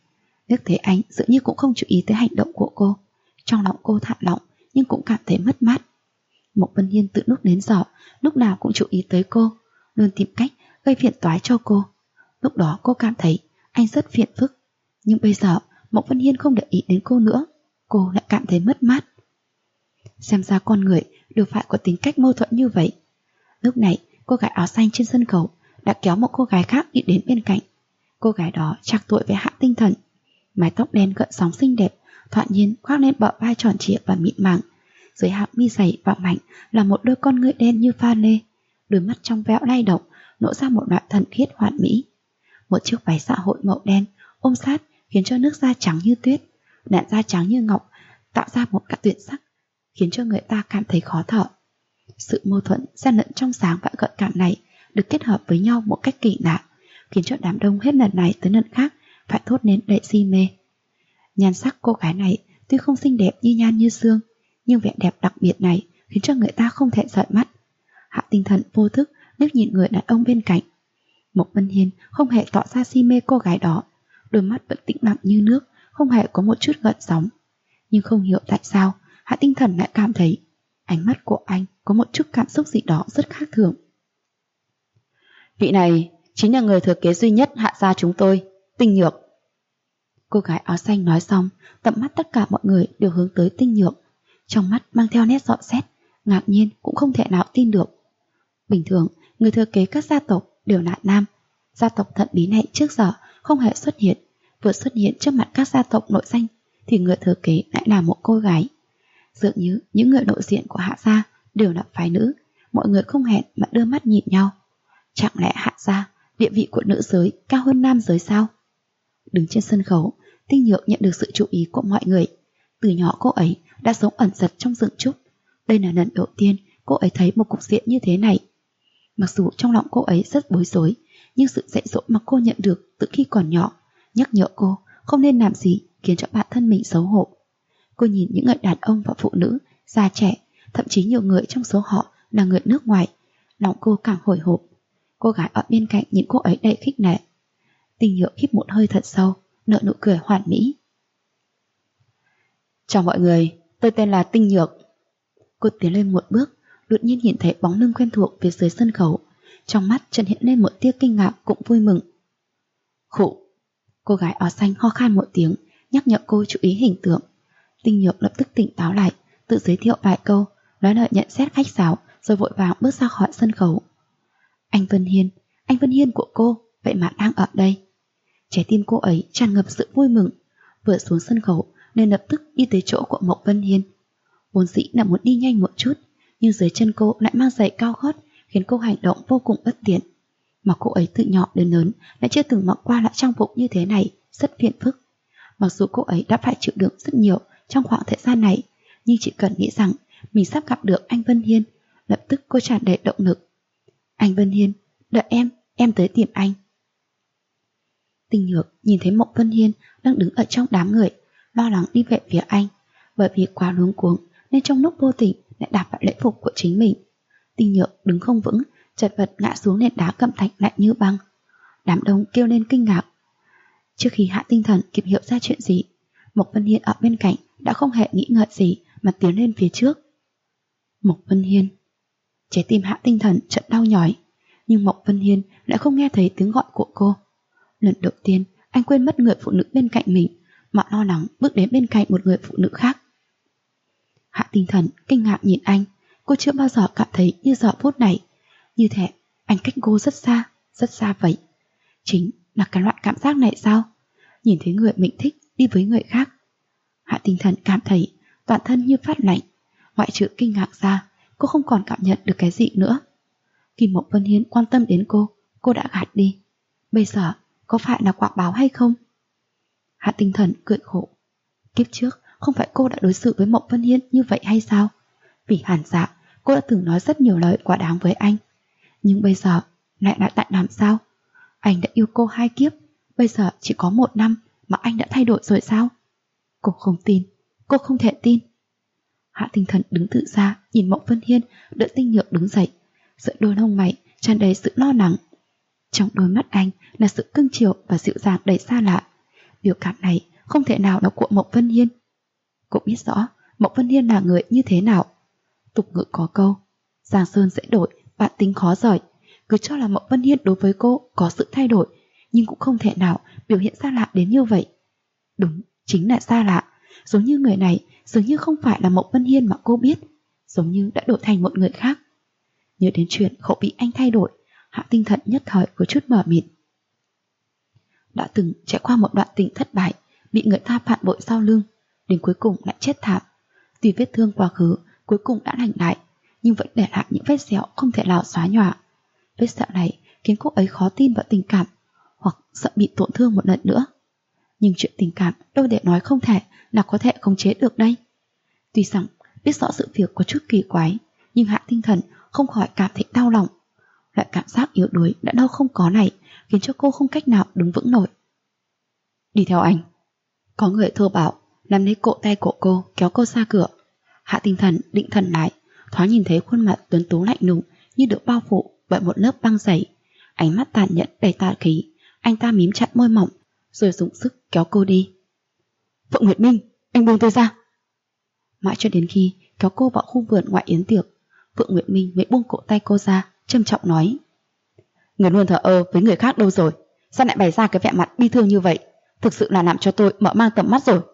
Speaker 1: Liếc thấy anh dường như cũng không chú ý tới hành động của cô. Trong lòng cô thả lỏng nhưng cũng cảm thấy mất mát. Mộc Vân Hiên từ lúc đến giờ lúc nào cũng chú ý tới cô, luôn tìm cách gây phiền toái cho cô. Lúc đó cô cảm thấy anh rất phiền phức, nhưng bây giờ Mộc Vân Hiên không để ý đến cô nữa, cô lại cảm thấy mất mát. Xem ra con người đều phải có tính cách mâu thuẫn như vậy. Lúc này cô gái áo xanh trên sân khấu đã kéo một cô gái khác đi đến bên cạnh. Cô gái đó trạc tuổi với Hạ Tinh Thần, mái tóc đen gợn sóng xinh đẹp thoạt nhiên khoác lên bờ vai tròn trịa và mịn màng. Dưới hạng mi dày và mảnh là một đôi con ngươi đen như pha lê, đôi mắt trong veo lay động nổ ra một loại thần khiết hoàn mỹ. Một chiếc váy xã hội màu đen ôm sát khiến cho nước da trắng như tuyết, làn da trắng như ngọc tạo ra một cặp tuyệt sắc, khiến cho người ta cảm thấy khó thở. Sự mâu thuẫn xen lẫn trong sáng và gợi cảm này được kết hợp với nhau một cách kỳ lạ, khiến cho đám đông hết lần này tới lần khác phải thốt lên đầy si mê. Nhan sắc cô gái này tuy không xinh đẹp như nhan như xương, nhưng vẻ đẹp đặc biệt này khiến cho người ta không thể rời mắt. Hạ Tinh Thần vô thức liếc nhìn người đàn ông bên cạnh. Mộc Vân Hiên không hề tỏ ra si mê cô gái đó, đôi mắt vẫn tĩnh lặng như nước, không hề có một chút gợn sóng. Nhưng không hiểu tại sao Hạ Tinh Thần lại cảm thấy ánh mắt của anh có một chút cảm xúc gì đó rất khác thường.
Speaker 2: Vị này chính là người thừa kế duy nhất Hạ gia chúng tôi, Tinh Nhược.
Speaker 1: Cô gái áo xanh nói xong, tầm mắt tất cả mọi người đều hướng tới Tinh Nhược, trong mắt mang theo nét dọn xét, ngạc nhiên cũng không thể nào tin được. Bình thường, người thừa kế các gia tộc đều là nam. Gia tộc thần bí này trước giờ không hề xuất hiện, vừa xuất hiện trước mặt các gia tộc nội danh thì người thừa kế lại là một cô gái. Dường như những người nội diện của Hạ gia đều là phái nữ, mọi người không hẹn mà đưa mắt nhìn nhau. Chẳng lẽ Hạ gia địa vị của nữ giới cao hơn nam giới sao? Đứng trên sân khấu, Tinh Nhược nhận được sự chú ý của mọi người. Từ nhỏ cô ấy đã sống ẩn giật trong rừng trúc. Đây là lần đầu tiên cô ấy thấy một cục diện như thế này. Mặc dù trong lòng cô ấy rất bối rối, nhưng sự dạy dỗ mà cô nhận được từ khi còn nhỏ nhắc nhở cô không nên làm gì khiến cho bản thân mình xấu hổ. Cô nhìn những người đàn ông và phụ nữ, già trẻ, thậm chí nhiều người trong số họ là người nước ngoài, lòng cô càng hồi hộp. Cô gái ở bên cạnh nhìn cô ấy đầy khích nệ. Tinh Nhược hít một hơi thật sâu, nở nụ cười hoàn mỹ.
Speaker 2: Chào mọi người, tôi tên là Tinh Nhược.
Speaker 1: Cô tiến lên một bước, đột nhiên nhìn thấy bóng lưng quen thuộc phía dưới sân khấu. Trong mắt Trần hiện lên một tia kinh ngạc cũng vui mừng.
Speaker 2: Khụ.
Speaker 1: Cô gái áo xanh ho khan một tiếng, nhắc nhở cô chú ý hình tượng. Tinh Nhược lập tức tỉnh táo lại, tự giới thiệu vài câu, nói lời nhận xét khách sáo, rồi vội vàng bước ra khỏi sân khấu. Anh Vân Hiên của cô vậy mà đang ở đây. Trái tim cô ấy tràn ngập sự vui mừng, vừa xuống sân khấu nên lập tức đi tới chỗ của Mộc Vân Hiên. Vốn dĩ là muốn đi nhanh một chút, nhưng dưới chân cô lại mang giày cao gót, khiến cô hành động vô cùng bất tiện. Mà cô ấy từ nhỏ đến lớn lại chưa từng mặc qua lại trang phục như thế này, rất phiền phức. Mặc dù cô ấy đã phải chịu đựng rất nhiều trong khoảng thời gian này, nhưng chỉ cần nghĩ rằng mình sắp gặp được anh Vân Hiên, lập tức cô tràn đầy động lực. Anh Vân Hiên, đợi em tới tìm anh. Tinh Nhược nhìn thấy Mộc Vân Hiên đang đứng ở trong đám người, lo lắng đi về phía anh. Bởi vì quá luống cuống nên trong lúc vô tình lại đạp vào lễ phục của chính mình. Tinh Nhược đứng không vững, chật vật ngã xuống nền đá cẩm thạch lạnh như băng. Đám đông kêu lên kinh ngạc. Trước khi Hạ Tinh Thần kịp hiểu ra chuyện gì, Mộc Vân Hiên ở bên cạnh đã không hề nghĩ ngợi gì mà tiến lên phía trước. Mộc Vân Hiên. Trái tim Hạ Tinh Thần chợt đau nhói, nhưng Mộc Vân Hiên lại không nghe thấy tiếng gọi của cô. Lần đầu tiên anh quên mất người phụ nữ bên cạnh mình mà lo lắng bước đến bên cạnh một người phụ nữ khác. Hạ Tinh Thần kinh ngạc nhìn anh, cô chưa bao giờ cảm thấy như giờ phút này. Như thế anh cách cô rất xa vậy. Chính là cái loại cảm giác này sao? Nhìn thấy người mình thích đi với người khác. Hạ Tinh Thần cảm thấy toàn thân như phát lạnh. Ngoại trừ kinh ngạc ra, cô không còn cảm nhận được cái gì nữa. Khi Mộc Vân Hiên quan tâm đến cô đã gạt đi. Bây giờ có phải là quả báo hay không? Hạ Tinh Thần cười khổ. Kiếp trước không phải cô đã đối xử với Mộc Vân Hiên như vậy hay sao? Vì Hàn Dạ, cô đã từng nói rất nhiều lời quá đáng với anh. Nhưng bây giờ lại là tại làm sao? Anh đã yêu cô 2 kiếp, bây giờ chỉ có 1 năm mà anh đã thay đổi rồi sao? Cô không tin, cô không thể tin. Hạ Tinh Thần đứng tự ra nhìn Mộc Vân Hiên đỡ Tinh Nhược đứng dậy, giữa đôi lông mày tràn đầy sự lo lắng. Trong đôi mắt anh là sự cưng chiều và dịu dàng đầy xa lạ. Biểu cảm này không thể nào là của Mộc Vân Hiên. Cô biết rõ Mộc Vân Hiên là người như thế nào. Tục ngữ có câu, Giang sơn dễ đổi, bản tính khó rời. Cứ cho là Mộc Vân Hiên đối với cô có sự thay đổi, nhưng cũng không thể nào biểu hiện xa lạ đến như vậy. Đúng, chính là xa lạ. Giống như người này dường như không phải là Mộc Vân Hiên mà cô biết, giống như đã đổi thành một người khác. Nhớ đến chuyện khẩu vị anh thay đổi, Hạ Tinh Thần nhất thời có chút mờ mịt. Đã từng trải qua một đoạn tình thất bại, bị người ta phản bội sau lưng, đến cuối cùng lại chết thảm. Tuy vết thương quá khứ cuối cùng đã lành lại, nhưng vẫn để lại những vết sẹo không thể nào xóa nhòa. Vết sẹo này khiến cô ấy khó tin vào tình cảm, hoặc sợ bị tổn thương một lần nữa. Nhưng chuyện tình cảm đâu để nói không thể là có thể khống chế được đây. Tuy rằng biết rõ sự việc có chút kỳ quái, nhưng Hạ Tinh Thần không khỏi cảm thấy đau lòng. Loại cảm giác yếu đuối đã đâu không có này khiến cho cô không cách nào đứng vững nổi. Đi theo anh. Có người thô bạo nắm lấy cổ tay của cô, kéo cô ra cửa. Hạ Tinh Thần định thần lại, thoáng nhìn thấy khuôn mặt tuấn tú lạnh lùng như được bao phủ bởi một lớp băng dày. Ánh mắt tàn nhẫn đầy tà khí. Anh ta mím chặt môi mỏng rồi dùng sức kéo cô đi. Phượng Nguyệt Minh, anh buông tôi ra. Mãi cho đến khi kéo cô vào khu vườn ngoại yến tiệc, Phượng Nguyệt Minh mới buông cổ tay cô ra, trầm trọng nói: Người luôn thờ ơ với người khác đâu rồi, sao lại bày ra cái vẻ mặt bi thương như vậy? Thực sự là làm cho tôi mở mang tầm mắt rồi.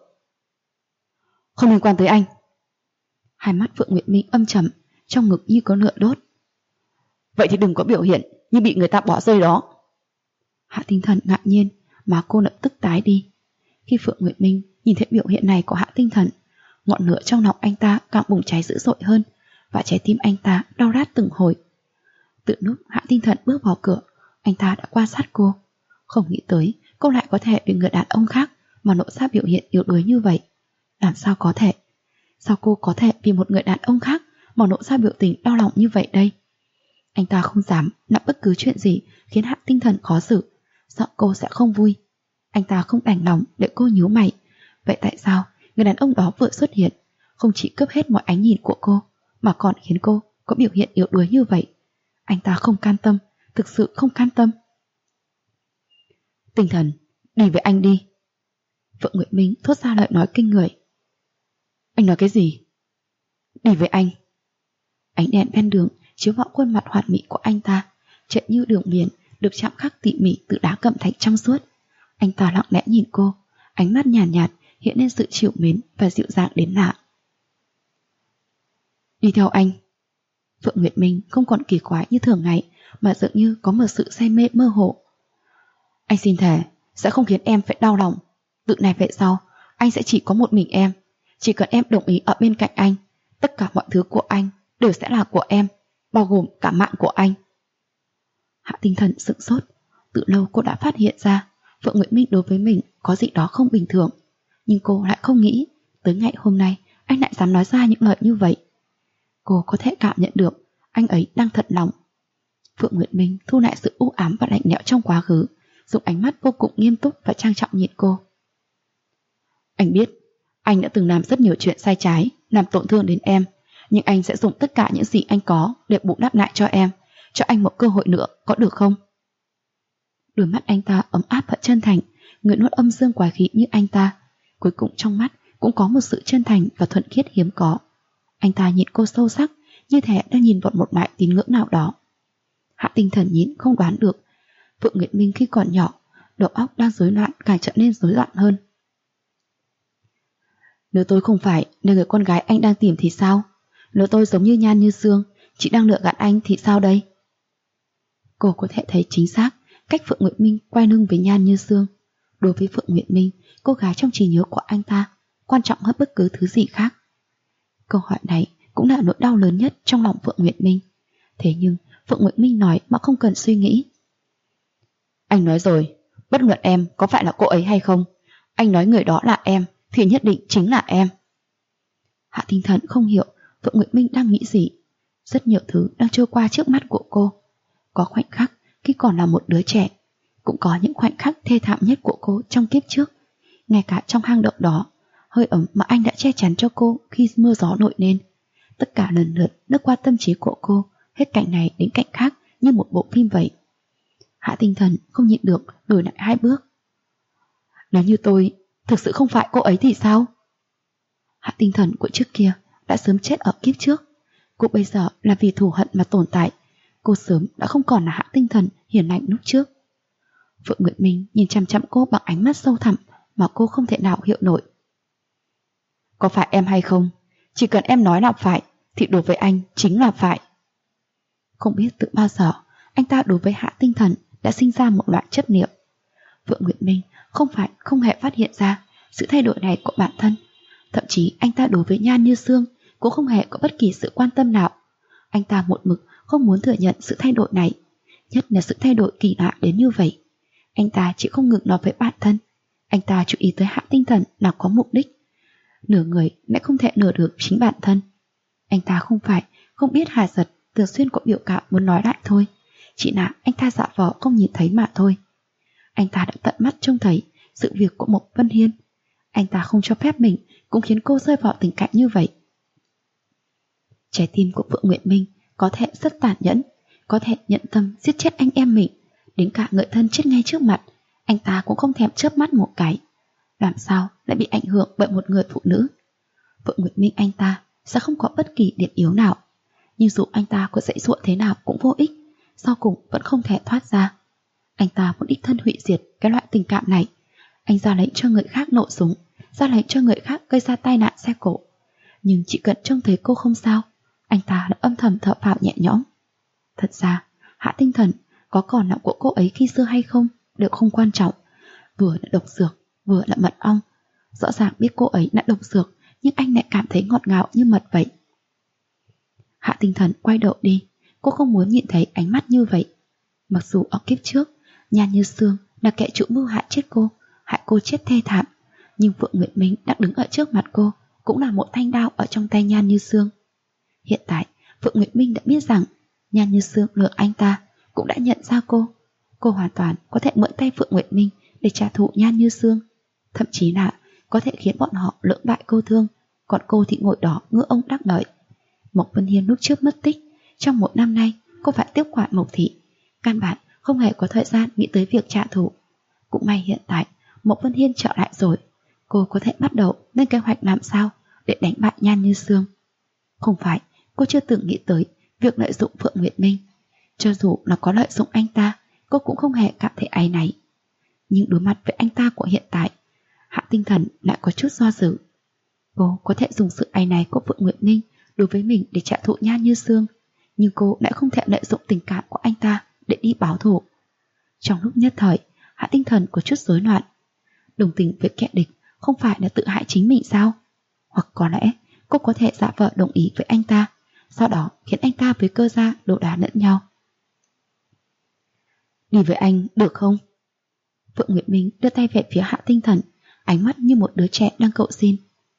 Speaker 1: Không liên quan tới anh. Hai mắt Phượng Nguyệt Minh âm trầm, trong ngực như có lửa đốt. Vậy thì đừng có biểu hiện như bị người ta bỏ rơi đó. Hạ Tinh Thần ngạc nhiên, mà cô lập tức tái đi. Khi Phượng Nguyệt Minh nhìn thấy biểu hiện này của Hạ Tinh Thần, ngọn lửa trong lòng anh ta càng bùng cháy dữ dội hơn, và trái tim anh ta đau rát từng hồi. Từ lúc Hạ Tinh Thần bước vào cửa, anh ta đã quan sát cô. Không nghĩ tới cô lại có thể bị người đàn ông khác mà lộ ra biểu hiện yếu đuối như vậy. Làm sao có thể? Sao cô có thể vì một người đàn ông khác mà lộ ra biểu tình đau lòng như vậy đây? Anh ta không dám làm bất cứ chuyện gì khiến Hạ Tinh Thần khó xử, sợ cô sẽ không vui. Anh ta không đành lòng để cô nhíu mày. Vậy tại sao người đàn ông đó vừa xuất hiện, không chỉ cướp hết mọi ánh nhìn của cô, mà còn khiến cô có biểu hiện yếu đuối như vậy? Anh ta không can tâm, thực sự không can tâm. Tinh Thần, đi với anh đi. Phượng Nguyệt Minh thốt ra lời nói kinh người. Anh nói cái gì? Đi với anh. Ánh đèn ven đường chiếu vào khuôn mặt hoàn mỹ của anh ta, chợt như đường viền được chạm khắc tỉ mỉ từ đá cẩm thạch trong suốt. Anh ta lặng lẽ nhìn cô, ánh mắt nhàn nhạt hiện lên sự trìu mến và dịu dàng đến lạ. Đi theo anh. Phượng Nguyệt Minh không còn kỳ quái như thường ngày, mà dường như có một sự say mê mơ hồ. Anh xin thề sẽ không khiến em phải đau lòng. Từ này về sau anh sẽ chỉ có một mình em. Chỉ cần em đồng ý ở bên cạnh anh, tất cả mọi thứ của anh đều sẽ là của em, bao gồm cả mạng của anh. Hạ Tinh Thần sững sốt. Từ lâu cô đã phát hiện ra Phượng Nguyệt Minh đối với mình có gì đó không bình thường, nhưng cô lại không nghĩ tới ngày hôm nay anh lại dám nói ra những lời như vậy. Cô có thể cảm nhận được anh ấy đang thật lòng. Phượng Nguyệt Minh thu lại sự u ám và lạnh lẽo trong quá khứ, dùng ánh mắt vô cùng nghiêm túc và trang trọng nhìn cô. Anh biết anh đã từng làm rất nhiều chuyện sai trái, làm tổn thương đến em, nhưng anh sẽ dùng tất cả những gì anh có để bù đắp lại cho em, cho anh một cơ hội nữa, có được không? Đôi mắt anh ta ấm áp và chân thành, người nuốt âm dương quái khí như anh ta, cuối cùng trong mắt cũng có một sự chân thành và thuần khiết hiếm có. Anh ta nhìn cô sâu sắc, như thể đang nhìn vào một loại tín ngưỡng nào đó. Hạ Tinh Thần nhịn không đoán được, Phượng Nguyệt Minh khi còn nhỏ, đầu óc đang rối loạn càng trở nên rối loạn hơn. Nếu tôi không phải là người con gái anh đang tìm thì sao? Nếu tôi giống như Nhan Như Sương, chị đang lừa gạt anh thì sao đây? Cô có thể thấy chính xác cách Phượng Nguyệt Minh quay lưng với Nhan Như Sương. Đối với Phượng Nguyệt Minh, cô gái trong trí nhớ của anh ta quan trọng hơn bất cứ thứ gì khác. Câu hỏi này cũng là nỗi đau lớn nhất trong lòng Phượng Nguyệt Minh. Thế nhưng Phượng Nguyệt Minh nói mà không cần suy nghĩ. Anh nói rồi, bất luận em có phải là cô ấy hay không, anh nói người đó là em thì nhất định chính là em. Hạ Tinh Thần không hiểu Phượng Nguyệt Minh đang nghĩ gì. Rất nhiều thứ đang trôi qua trước mắt của cô. Có khoảnh khắc khi còn là một đứa trẻ, cũng có những khoảnh khắc thê thảm nhất của cô trong kiếp trước. Ngay cả trong hang động đó, hơi ấm mà anh đã che chắn cho cô khi mưa gió nổi lên, tất cả lần lượt lướt qua tâm trí của cô, hết cảnh này đến cảnh khác như một bộ phim vậy. Hạ Tinh Thần không nhịn được lùi lại 2 bước. Nếu như tôi thực sự không phải cô ấy thì sao? Hạ Tinh Thần của trước kia đã sớm chết ở kiếp trước. Cô bây giờ là vì thù hận mà tồn tại. Cô sớm đã không còn là Hạ Tinh Thần hiền lành lúc trước. Phượng Nguyệt Minh nhìn chằm chằm cô bằng ánh mắt sâu thẳm mà cô không thể nào hiểu nổi. Có phải em hay không? Chỉ cần em nói là phải thì đối với anh chính là phải. Không biết từ bao giờ anh ta đối với Hạ Tinh Thần đã sinh ra một loại chấp niệm. Phượng Nguyệt Minh không phải không hề phát hiện ra sự thay đổi này của bản thân. Thậm chí anh ta đối với Nhan Như Sương cũng không hề có bất kỳ sự quan tâm nào. Anh ta một mực không muốn thừa nhận sự thay đổi này, nhất là sự thay đổi kỳ lạ đến như vậy. Anh ta chỉ không ngừng nói với bản thân. Anh ta chú ý tới Hạ Tinh Thần là có mục đích. Nửa người lại không thể nửa được chính bản thân. Anh ta không phải không biết Hà Giật thường xuyên có biểu cảm muốn nói lại thôi, chỉ là anh ta giả vờ không nhìn thấy mà thôi. Anh ta đã tận mắt trông thấy sự việc của Mộc Vân Hiên. Anh ta không cho phép mình cũng khiến cô rơi vào tình cảnh như vậy. Trái tim của Phượng Nguyệt Minh có thể rất tàn nhẫn, có thể nhận tâm giết chết anh em mình, đến cả người thân chết ngay trước mặt, anh ta cũng không thèm chớp mắt một cái. Làm sao lại bị ảnh hưởng bởi một người phụ nữ? Phượng Nguyệt Minh anh ta sẽ không có bất kỳ điểm yếu nào, nhưng dù anh ta có dãy dụa thế nào cũng vô ích, sau cùng vẫn không thể thoát ra. Anh ta muốn đích thân hủy diệt cái loại tình cảm này. Anh ra lệnh cho người khác nổ súng, ra lệnh cho người khác gây ra tai nạn xe cộ. Nhưng chỉ cần trông thấy cô không sao, anh ta đã âm thầm thở phào nhẹ nhõm. Thật ra, Hạ Tinh Thần có còn là của cô ấy khi xưa hay không đều không quan trọng. Vừa là độc dược, vừa là mật ong. Rõ ràng biết cô ấy là độc dược, nhưng anh lại cảm thấy ngọt ngào như mật vậy. Hạ Tinh Thần quay đầu đi. Cô không muốn nhìn thấy ánh mắt như vậy. Mặc dù ở kiếp trước Nhan Như Sương là kẻ chủ mưu hại chết cô, hại cô chết thê thảm, nhưng Phượng Nguyệt Minh đang đứng ở trước mặt cô cũng là một thanh đao ở trong tay Nhan Như Sương. Hiện tại Phượng Nguyệt Minh đã biết rằng Nhan Như Sương lừa anh ta, cũng đã nhận ra cô. Cô hoàn toàn có thể mượn tay Phượng Nguyệt Minh để trả thù Nhan Như Sương, thậm chí là có thể khiến bọn họ lưỡng bại câu thương, còn cô thì ngồi đó ngựa ông đắc lợi. Mộc Vân Hiên lúc trước mất tích, trong một năm nay cô phải tiếp quản Mộc Thị, căn bản không hề có thời gian nghĩ tới việc trả thù. Cũng may hiện tại Mộc Vân Hiên trở lại rồi, cô có thể bắt đầu lên kế hoạch làm sao để đánh bại Nhan Như Sương. Không phải cô chưa từng nghĩ tới việc lợi dụng Phượng Nguyệt Minh. Cho dù là có lợi dụng anh ta, cô cũng không hề cảm thấy áy náy. Nhưng đối mặt với anh ta của hiện tại, Hạ Tinh Thần lại có chút do dự. Cô có thể dùng sự áy náy của Phượng Nguyệt Minh đối với mình để trả thù Nhan Như Sương, nhưng cô lại không thể lợi dụng tình cảm của anh ta để đi báo thù. Trong lúc nhất thời, Hạ Tinh Thần có chút rối loạn. Đồng tình với kẻ địch không phải là tự hại chính mình sao? Hoặc có lẽ cô có thể giả vờ đồng ý với anh ta, sau đó khiến anh ta với Cơ Gia đấu đá lẫn nhau. Đi với anh được không? Phượng Nguyệt Minh đưa tay về phía Hạ Tinh Thần, ánh mắt như một đứa trẻ đang cầu xin.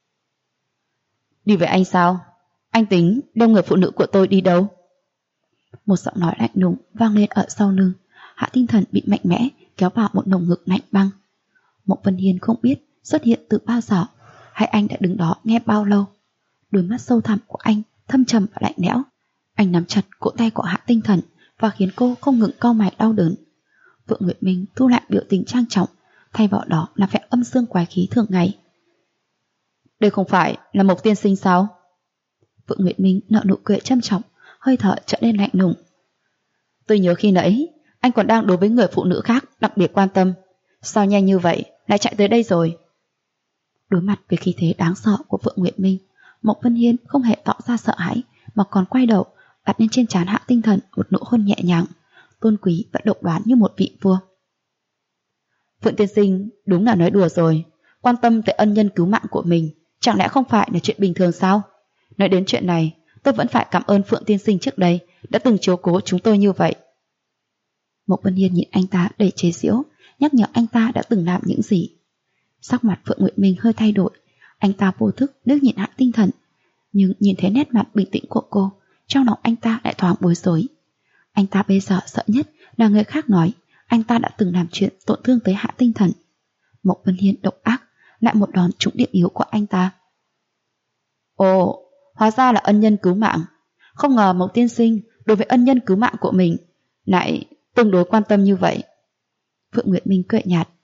Speaker 1: Đi với anh sao? Anh tính đem người phụ nữ của tôi đi đâu? Một giọng nói lạnh lùng vang lên ở sau lưng. Hạ Tinh Thần bị mạnh mẽ kéo vào một lồng ngực lạnh băng. Mộc Vân Hiên không biết xuất hiện từ bao giờ, hay anh đã đứng đó nghe bao lâu. Đôi mắt sâu thẳm của anh thâm trầm và lạnh lẽo. Anh nắm chặt cổ tay của Hạ Tinh Thần và khiến cô không ngừng cau mày đau đớn. Phượng Nguyệt Minh thu lại biểu tình trang trọng, thay vào đó là vẻ âm dương quái khí thường ngày. Đây không phải là Mộc tiên sinh sao? Phượng Nguyệt Minh nở nụ cười châm trọng, hơi thở trở nên lạnh lùng. Tôi nhớ khi nãy anh còn đang đối với người phụ nữ khác đặc biệt quan tâm, sao nhanh như vậy lại chạy tới đây rồi? Đối mặt với khí thế đáng sợ của Phượng Nguyệt Minh, Mộc Vân Hiên không hề tỏ ra sợ hãi, mà còn quay đầu đặt lên trên trán Hạ Tinh Thần một nụ hôn nhẹ nhàng, tôn quý và độc đoán như một vị vua. Phượng tiên sinh đúng là nói đùa rồi, quan tâm tới ân nhân cứu mạng của mình chẳng lẽ không phải là chuyện bình thường sao? Nói đến chuyện này, tôi vẫn phải cảm ơn Phượng tiên sinh trước đây đã từng chiếu cố chúng tôi như vậy. Mộc Vân Hiên nhìn anh ta đầy chế giễu, nhắc nhở anh ta đã từng làm những gì. Sắc mặt Phượng Nguyệt Minh hơi thay đổi, anh ta vô thức liếc nhìn Hạ Tinh Thần, nhưng nhìn thấy nét mặt bình tĩnh của cô, trong lòng anh ta lại thoáng bối rối. Anh ta bây giờ sợ nhất là người khác nói anh ta đã từng làm chuyện tổn thương tới Hạ Tinh Thần. Mộc Vân Hiên độc ác lại một đòn trúng điểm yếu của anh ta. Ồ, hóa ra là ân nhân cứu mạng. Không ngờ Mộc tiên sinh đối với ân nhân cứu mạng của mình lại tương đối quan tâm như vậy. Phượng Nguyệt Minh cười nhạt.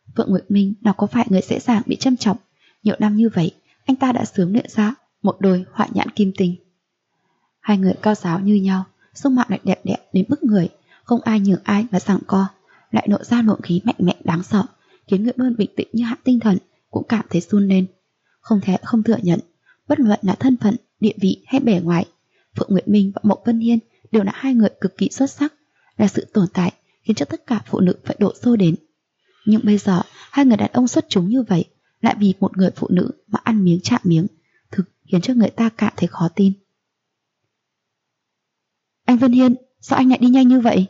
Speaker 1: Phượng Nguyệt Minh nào có phải người dễ dàng bị châm chọc. Nhiều năm như vậy, anh ta đã sớm luyện ra một đôi họa nhãn kim tinh. Hai người cao giáo như nhau, dung mạo lại đẹp đẽ đến bức người, không ai nhường ai mà giằng co, lại nộ ra luồng khí mạnh mẽ đáng sợ, khiến người luôn bình tĩnh như hạ tinh thần cũng cảm thấy run lên. Không thể không thừa nhận, bất luận là thân phận, địa vị hay bề ngoài, Phượng Nguyệt Minh và Mộc Vân Hiên đều là hai người cực kỳ xuất sắc, là sự tồn tại khiến cho tất cả phụ nữ phải đổ xô đến. Nhưng bây giờ hai người đàn ông xuất chúng như vậy lại vì một người phụ nữ mà ăn miếng chạm miếng, thực khiến cho người ta cảm thấy khó tin. Anh Vân Hiên, sao anh lại đi nhanh như vậy?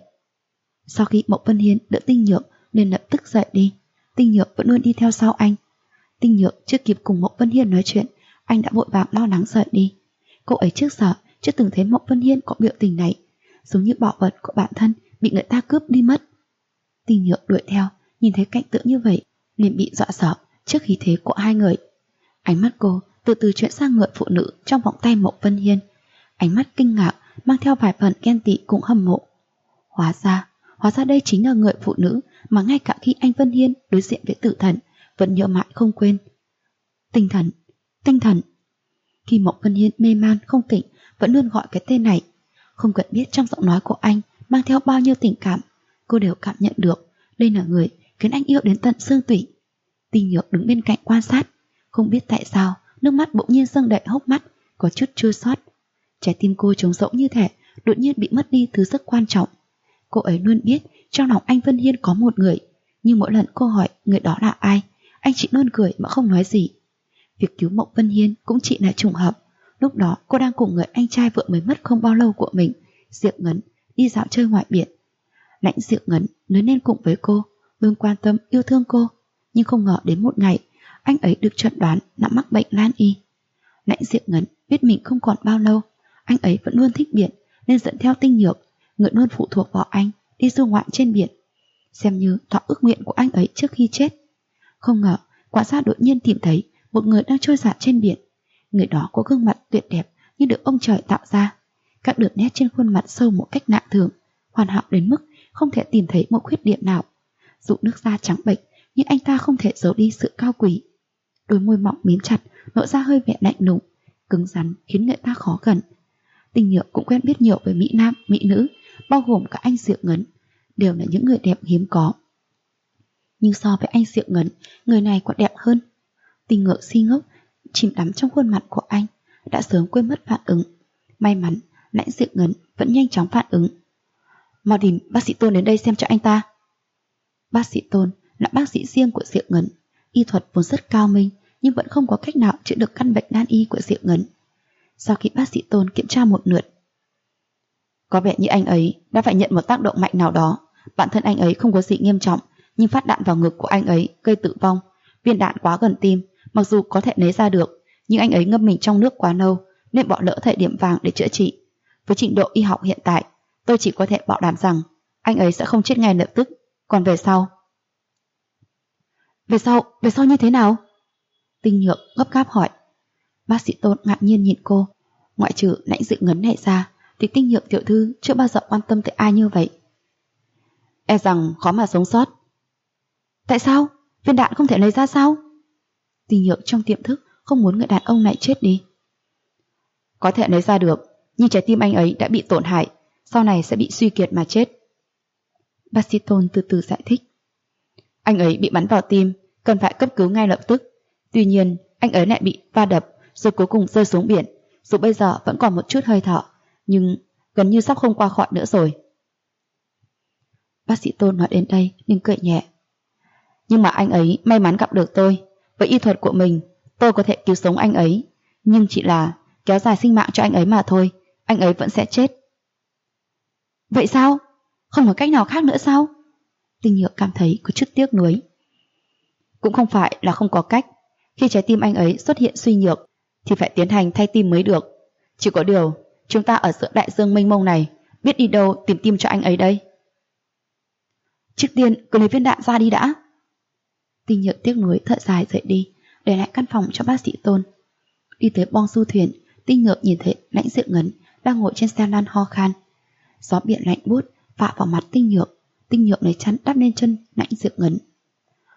Speaker 1: Sau khi Mộc Vân Hiên đỡ Tinh Nhược nên lập tức dậy đi, Tinh Nhược vẫn luôn đi theo sau anh. Tinh Nhược chưa kịp cùng Mộc Vân Hiên nói chuyện, anh đã vội vàng lo lắng rời đi. Cô ấy trước giờ chưa từng thấy Mộc Vân Hiên có biểu tình này, giống như bảo vật của bản thân bị người ta cướp đi mất. Tinh Nhược đuổi theo, nhìn thấy cảnh tượng như vậy liền bị dọa sợ trước khí thế của hai người. Ánh mắt cô từ từ chuyển sang người phụ nữ trong vòng tay Mộc Vân Hiên, ánh mắt kinh ngạc mang theo vài phần ghen tị cũng hâm mộ. Hóa ra đây chính là người phụ nữ mà ngay cả khi anh Vân Hiên đối diện với tử thần vẫn nhớ mãi không quên. Tinh thần. Khi Mộc Vân Hiên mê man không tỉnh vẫn luôn gọi cái tên này, không cần biết trong giọng nói của anh mang theo bao nhiêu tình cảm, cô đều cảm nhận được đây là người khiến anh yêu đến tận xương tủy. Tinh Nhược đứng bên cạnh quan sát, không biết tại sao nước mắt bỗng nhiên dâng đầy hốc mắt, có chút chua xót. Trái tim cô trống rỗng như thể đột nhiên bị mất đi thứ rất quan trọng. Cô ấy luôn biết trong lòng anh Vân Hiên có một người, nhưng mỗi lần cô hỏi người đó là ai, anh chỉ luôn cười mà không nói gì. Việc cứu Mộc Vân Hiên cũng chỉ là trùng hợp. Lúc đó cô đang cùng người anh trai vợ mới mất không bao lâu của mình, Diệp Ngấn, đi dạo chơi ngoài biển. Lãnh Diệp Ngấn lớn lên cùng với cô, luôn quan tâm yêu thương cô, nhưng không ngờ đến một ngày anh ấy được chẩn đoán là mắc bệnh nan y. Lãnh Diệp Ngấn biết mình không còn bao lâu, anh ấy vẫn luôn thích biển nên dẫn theo Tinh Nhược, người luôn phụ thuộc vào anh, đi du ngoạn trên biển, xem như thỏa ước nguyện của anh ấy trước khi chết. Không ngờ quả sát đột nhiên tìm thấy một người đang trôi dạt trên biển. Người đó có gương mặt tuyệt đẹp như được ông trời tạo ra, các đường nét trên khuôn mặt sâu một cách lạ thường, hoàn hảo đến mức không thể tìm thấy một khuyết điểm nào. Dù nước da trắng bệch nhưng anh ta không thể giấu đi sự cao quý. Đôi môi mọng mím chặt, lộ ra hơi vẻ lạnh lùng, cứng rắn khiến người ta khó gần. Tinh Nhược cũng quen biết nhiều với mỹ nam, mỹ nữ, bao gồm cả anh Diệu Ngấn, đều là những người đẹp hiếm có. Nhưng so với anh Diệu Ngấn, người này còn đẹp hơn. Tinh Nhược si ngốc, chìm đắm trong khuôn mặt của anh, đã sớm quên mất phản ứng. May mắn, Lãnh Diệu Ngấn vẫn nhanh chóng phản ứng. Mau tìm bác sĩ Tôn đến đây xem cho anh ta. Bác sĩ Tôn là bác sĩ riêng của Diệu Ngấn, y thuật vốn rất cao minh nhưng vẫn không có cách nào chữa được căn bệnh nan y của Diệu Ngấn. Sau khi bác sĩ Tôn kiểm tra một lượt, có vẻ như anh ấy đã phải nhận một tác động mạnh nào đó. Bản thân anh ấy không có gì nghiêm trọng, nhưng phát đạn vào ngực của anh ấy gây tử vong. Viên đạn quá gần tim, mặc dù có thể lấy ra được, nhưng anh ấy ngâm mình trong nước quá lâu nên bỏ lỡ thời điểm vàng để chữa trị. Với trình độ y học hiện tại, tôi chỉ có thể bảo đảm rằng anh ấy sẽ không chết ngay lập tức. Còn về sau như thế nào? Tinh Nhược gấp gáp hỏi. Bác sĩ Tôn ngạc nhiên nhìn cô. Ngoại trừ Lãnh Dự Ngấn này ra thì Tinh Nhược tiểu thư chưa bao giờ quan tâm tới ai như vậy. E rằng khó mà sống sót. Tại sao? Viên đạn không thể lấy ra sao? Tinh Nhược trong tiềm thức không muốn người đàn ông này chết đi. Có thể lấy ra được, nhưng trái tim anh ấy đã bị tổn hại, sau này sẽ bị suy kiệt mà chết. Bác sĩ Tôn từ từ giải thích. Anh ấy bị bắn vào tim, cần phải cấp cứu ngay lập tức. Tuy nhiên, anh ấy lại bị va đập, rồi cuối cùng rơi xuống biển. Dù bây giờ vẫn còn một chút hơi thở, nhưng gần như sắp không qua khỏi nữa rồi. Bác sĩ Tôn nói đến đây nhưng cười nhẹ. Nhưng mà anh ấy may mắn gặp được tôi. Với y thuật của mình, tôi có thể cứu sống anh ấy, nhưng chỉ là kéo dài sinh mạng cho anh ấy mà thôi. Anh ấy vẫn sẽ chết. Vậy sao? Không có cách nào khác nữa sao? Tinh Nhược cảm thấy có chút tiếc nuối. Cũng không phải là không có cách. Khi trái tim anh ấy xuất hiện suy nhược thì phải tiến hành thay tim mới được. Chỉ có điều, chúng ta ở giữa đại dương mênh mông này, biết đi đâu tìm tim cho anh ấy đây. Trước tiên cứ lấy viên đạn ra đi đã. Tinh Nhược tiếc nuối thở dài rời đi, để lại căn phòng cho bác sĩ Tôn. Đi tới bong du thuyền, Tinh Nhược nhìn thấy Lãnh Dự Ngấn đang ngồi trên xe lăn ho khan. Gió biển lạnh buốt phả vào mặt Tinh Nhược lấy chăn đắp lên chân Lãnh Dự Ngấn.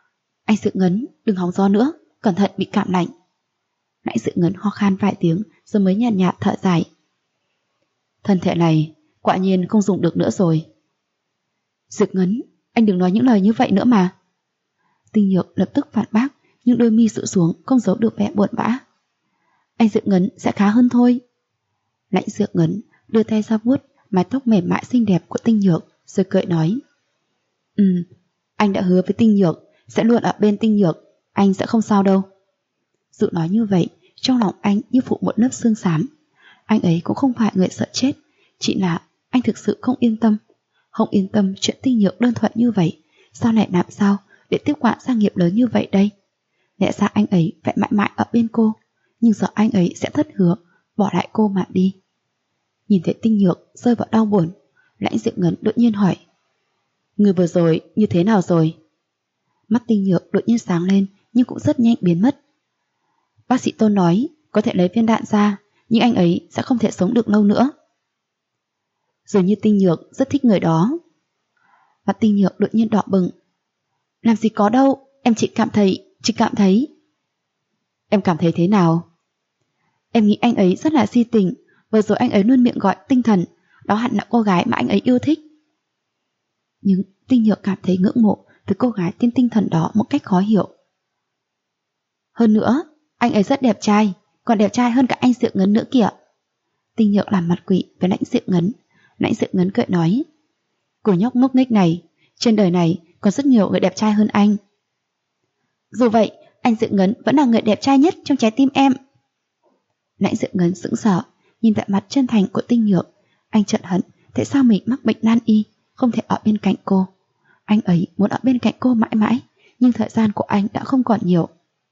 Speaker 1: Anh Sự Ngấn, đừng hóng gió nữa, cẩn thận bị cảm lạnh. Lãnh Sự Ngấn ho khan vài tiếng rồi mới nhàn nhạt thở dài. Thân thể này quả nhiên không dùng được nữa rồi. Dược Ngấn, anh đừng nói những lời như vậy nữa mà. Tinh Nhược lập tức phản bác, nhưng đôi mi rũ xuống không giấu được vẻ buồn bã. Anh Dược Ngấn sẽ khá hơn thôi. Lãnh Dược Ngấn đưa tay ra vuốt mái tóc mềm mại xinh đẹp của Tinh Nhược rồi cười nói. Anh đã hứa với Tinh Nhược sẽ luôn ở bên Tinh Nhược, anh sẽ không sao đâu. Dụ nói như vậy, trong lòng anh như phủ một lớp xương xám. Anh ấy cũng không phải người sợ chết, chỉ là anh thực sự không yên tâm chuyện Tinh Nhược đơn thuần như vậy, sao lại làm sao để tiếp quản gia nghiệp lớn như vậy đây. Lẽ ra anh ấy phải mãi mãi ở bên cô, nhưng giờ anh ấy sẽ thất hứa, bỏ lại cô mà đi. Nhìn thấy Tinh Nhược rơi vào đau buồn, Lãnh Diệu Ngấn đột nhiên hỏi. Người vừa rồi như thế nào rồi? Mắt Tinh Nhược đột nhiên sáng lên nhưng cũng rất nhanh biến mất. Bác sĩ Tôn nói có thể lấy viên đạn ra, nhưng anh ấy sẽ không thể sống được lâu nữa. Dường như Tinh Nhược rất thích người đó. Mặt Tinh Nhược đột nhiên đỏ bừng. Làm gì có đâu, em chỉ cảm thấy. Em cảm thấy thế nào? Em nghĩ anh ấy rất là si tình, vừa rồi anh ấy luôn miệng gọi Tinh Thần, đó hẳn là cô gái mà anh ấy yêu thích. Nhưng Tinh Nhược cảm thấy ngưỡng mộ với cô gái tên Tinh Thần đó một cách khó hiểu. Hơn nữa, anh ấy rất đẹp trai, còn đẹp trai hơn cả anh Diệu Ngấn nữa kìa. Tinh Nhược làm mặt quỷ với Lãnh Diệu Ngấn. Lãnh Diệu Ngấn cười nói. Cô nhóc ngốc nghếch này, trên đời này còn rất nhiều người đẹp trai hơn anh. Dù vậy, anh Diệu Ngấn vẫn là người đẹp trai nhất trong trái tim em. Lãnh Diệu Ngấn sững sờ, nhìn tại mặt chân thành của Tinh Nhược. Anh chợt hận tại sao mình mắc bệnh nan y, không thể ở bên cạnh cô. Anh ấy muốn ở bên cạnh cô mãi mãi, nhưng thời gian của anh đã không còn nhiều.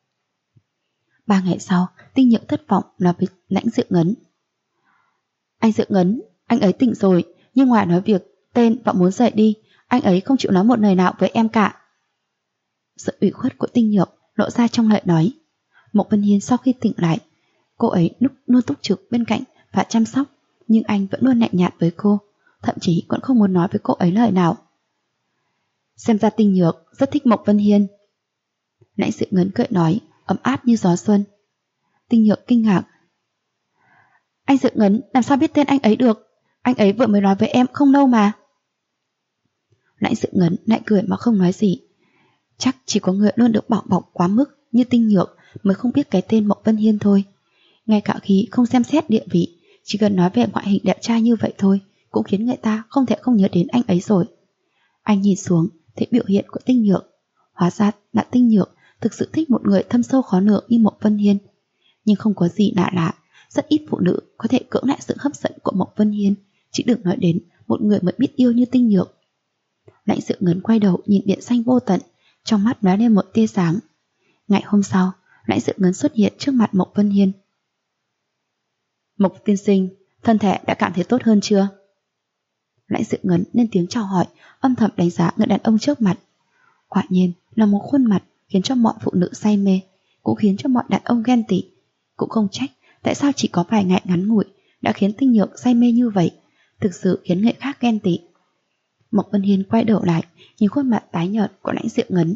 Speaker 1: 3 ngày sau, Tinh Nhược thất vọng nói với Lãnh Diệu Ngấn. Anh Diệu Ngấn, anh ấy tỉnh rồi, nhưng ngoài nói việc tên và muốn rời đi, anh ấy không chịu nói một lời nào với em cả. Sự ủy khuất của Tinh Nhược lộ ra trong lời nói. Mộc Vân Hiên sau khi tỉnh lại, cô ấy luôn túc trực bên cạnh và chăm sóc, nhưng anh vẫn luôn lạnh nhạt với cô, thậm chí còn không muốn nói với cô ấy lời nào. Xem ra Tinh Nhược rất thích Mộc Vân Hiên. Lãnh Diệu Ngấn cười nói, ấm áp như gió xuân. Tinh Nhược kinh ngạc. Anh Diệu Ngấn làm sao biết tên anh ấy được? Anh ấy vừa mới nói với em không lâu mà. Lãnh Diệu Ngấn lại cười mà không nói gì. Chắc chỉ có người luôn được bảo bọc quá mức như Tinh Nhược mới không biết cái tên Mộc Vân Hiên thôi. Ngay cả khi không xem xét địa vị, chỉ cần nói về ngoại hình đẹp trai như vậy thôi cũng khiến người ta không thể không nhớ đến anh ấy rồi. Anh nhìn xuống thấy biểu hiện của Tinh Nhược. Hóa ra là Tinh Nhược thực sự thích một người thâm sâu khó lường như Mộc Vân Hiên. Nhưng không có gì lạ lạ, rất ít phụ nữ có thể cưỡng lại sự hấp dẫn của Mộc Vân Hiên, chỉ đừng nói đến một người mới biết yêu như Tinh Nhược. Lãnh Diệu Ngấn quay đầu nhìn biển xanh vô tận, trong mắt lóe lên một tia sáng. Ngày hôm sau, Lãnh Diệu Ngấn xuất hiện trước mặt Mộc Vân Hiên. Mộc tiên sinh, thân thể đã cảm thấy tốt hơn chưa? Lãnh Diệu Ngấn lên tiếng chào hỏi, âm thầm đánh giá người đàn ông trước mặt. Quả nhiên là một khuôn mặt khiến cho mọi phụ nữ say mê, cũng khiến cho mọi đàn ông ghen tị. Cũng không trách tại sao chỉ có vài ngày ngắn ngủi đã khiến Tinh Nhược say mê như vậy, thực sự khiến người khác ghen tị. Mộc Vân Hiên quay đầu lại, nhìn khuôn mặt tái nhợt của Lãnh Diệu Ngấn.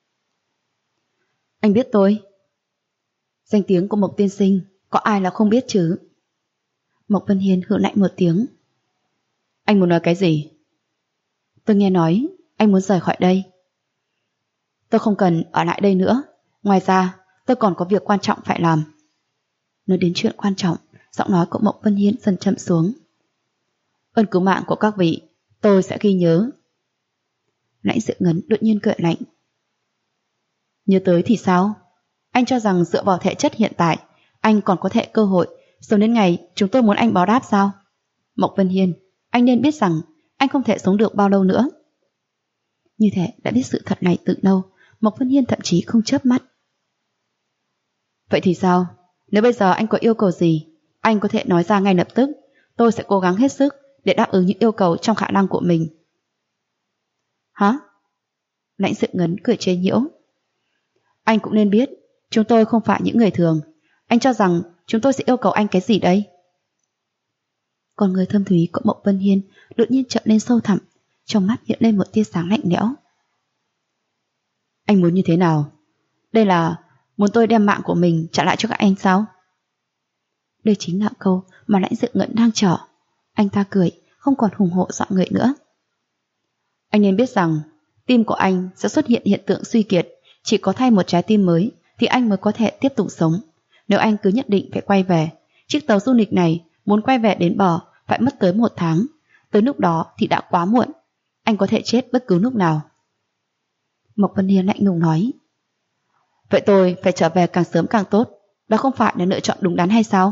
Speaker 1: Anh biết tôi. Danh tiếng của Mộc tiên sinh, có ai là không biết chứ? Mộc Vân Hiên hừ lạnh một tiếng. Anh muốn nói cái gì? Tôi nghe nói anh muốn rời khỏi đây. Tôi không cần ở lại đây nữa. Ngoài ra, tôi còn có việc quan trọng phải làm. Nói đến chuyện quan trọng, giọng nói của Mộc Vân Hiên dần chậm xuống. Ơn cứu mạng của các vị, tôi sẽ ghi nhớ. Lãnh Diệu Ngấn đột nhiên cười lạnh. Nhớ tới thì sao? Anh cho rằng dựa vào thể chất hiện tại, anh còn có thể cơ hội sống đến ngày chúng tôi muốn anh báo đáp sao? Mộc Vân Hiên, anh nên biết rằng anh không thể sống được bao lâu nữa. Như thế đã biết sự thật này từ lâu, Mộc Vân Hiên thậm chí không chớp mắt. Vậy thì sao? Nếu bây giờ anh có yêu cầu gì, anh có thể nói ra ngay lập tức. Tôi sẽ cố gắng hết sức để đáp ứng những yêu cầu trong khả năng của mình. Hả? Lãnh Diệu Ngấn cười chế nhiễu. Anh cũng nên biết, chúng tôi không phải những người thường. Anh cho rằng chúng tôi sẽ yêu cầu anh cái gì đây? Còn người thâm thúy của Mộc Vân Hiên đột nhiên trợn lên sâu thẳm, trong mắt hiện lên một tia sáng lạnh lẽo. Anh muốn như thế nào?
Speaker 2: Đây là muốn tôi đem mạng của mình trả lại cho các anh sao?
Speaker 1: Đây chính là câu mà Lãnh Dự Ngẫn đang chờ. Anh ta cười, không còn hùng hổ dọa người nữa.
Speaker 2: Anh nên biết rằng tim của anh sẽ xuất hiện hiện tượng suy kiệt, chỉ có thay một trái tim mới thì anh mới có thể tiếp tục sống. Nếu anh cứ nhất định phải quay về, chiếc tàu du lịch này muốn quay về đến bờ phải mất tới 1 tháng. Tới lúc đó thì đã quá muộn. Anh có thể chết bất cứ lúc nào.
Speaker 1: Mộc Vân Hiên lạnh lùng nói.
Speaker 2: Vậy tôi phải trở về càng sớm càng tốt. Đó không phải là lựa chọn đúng đắn hay sao?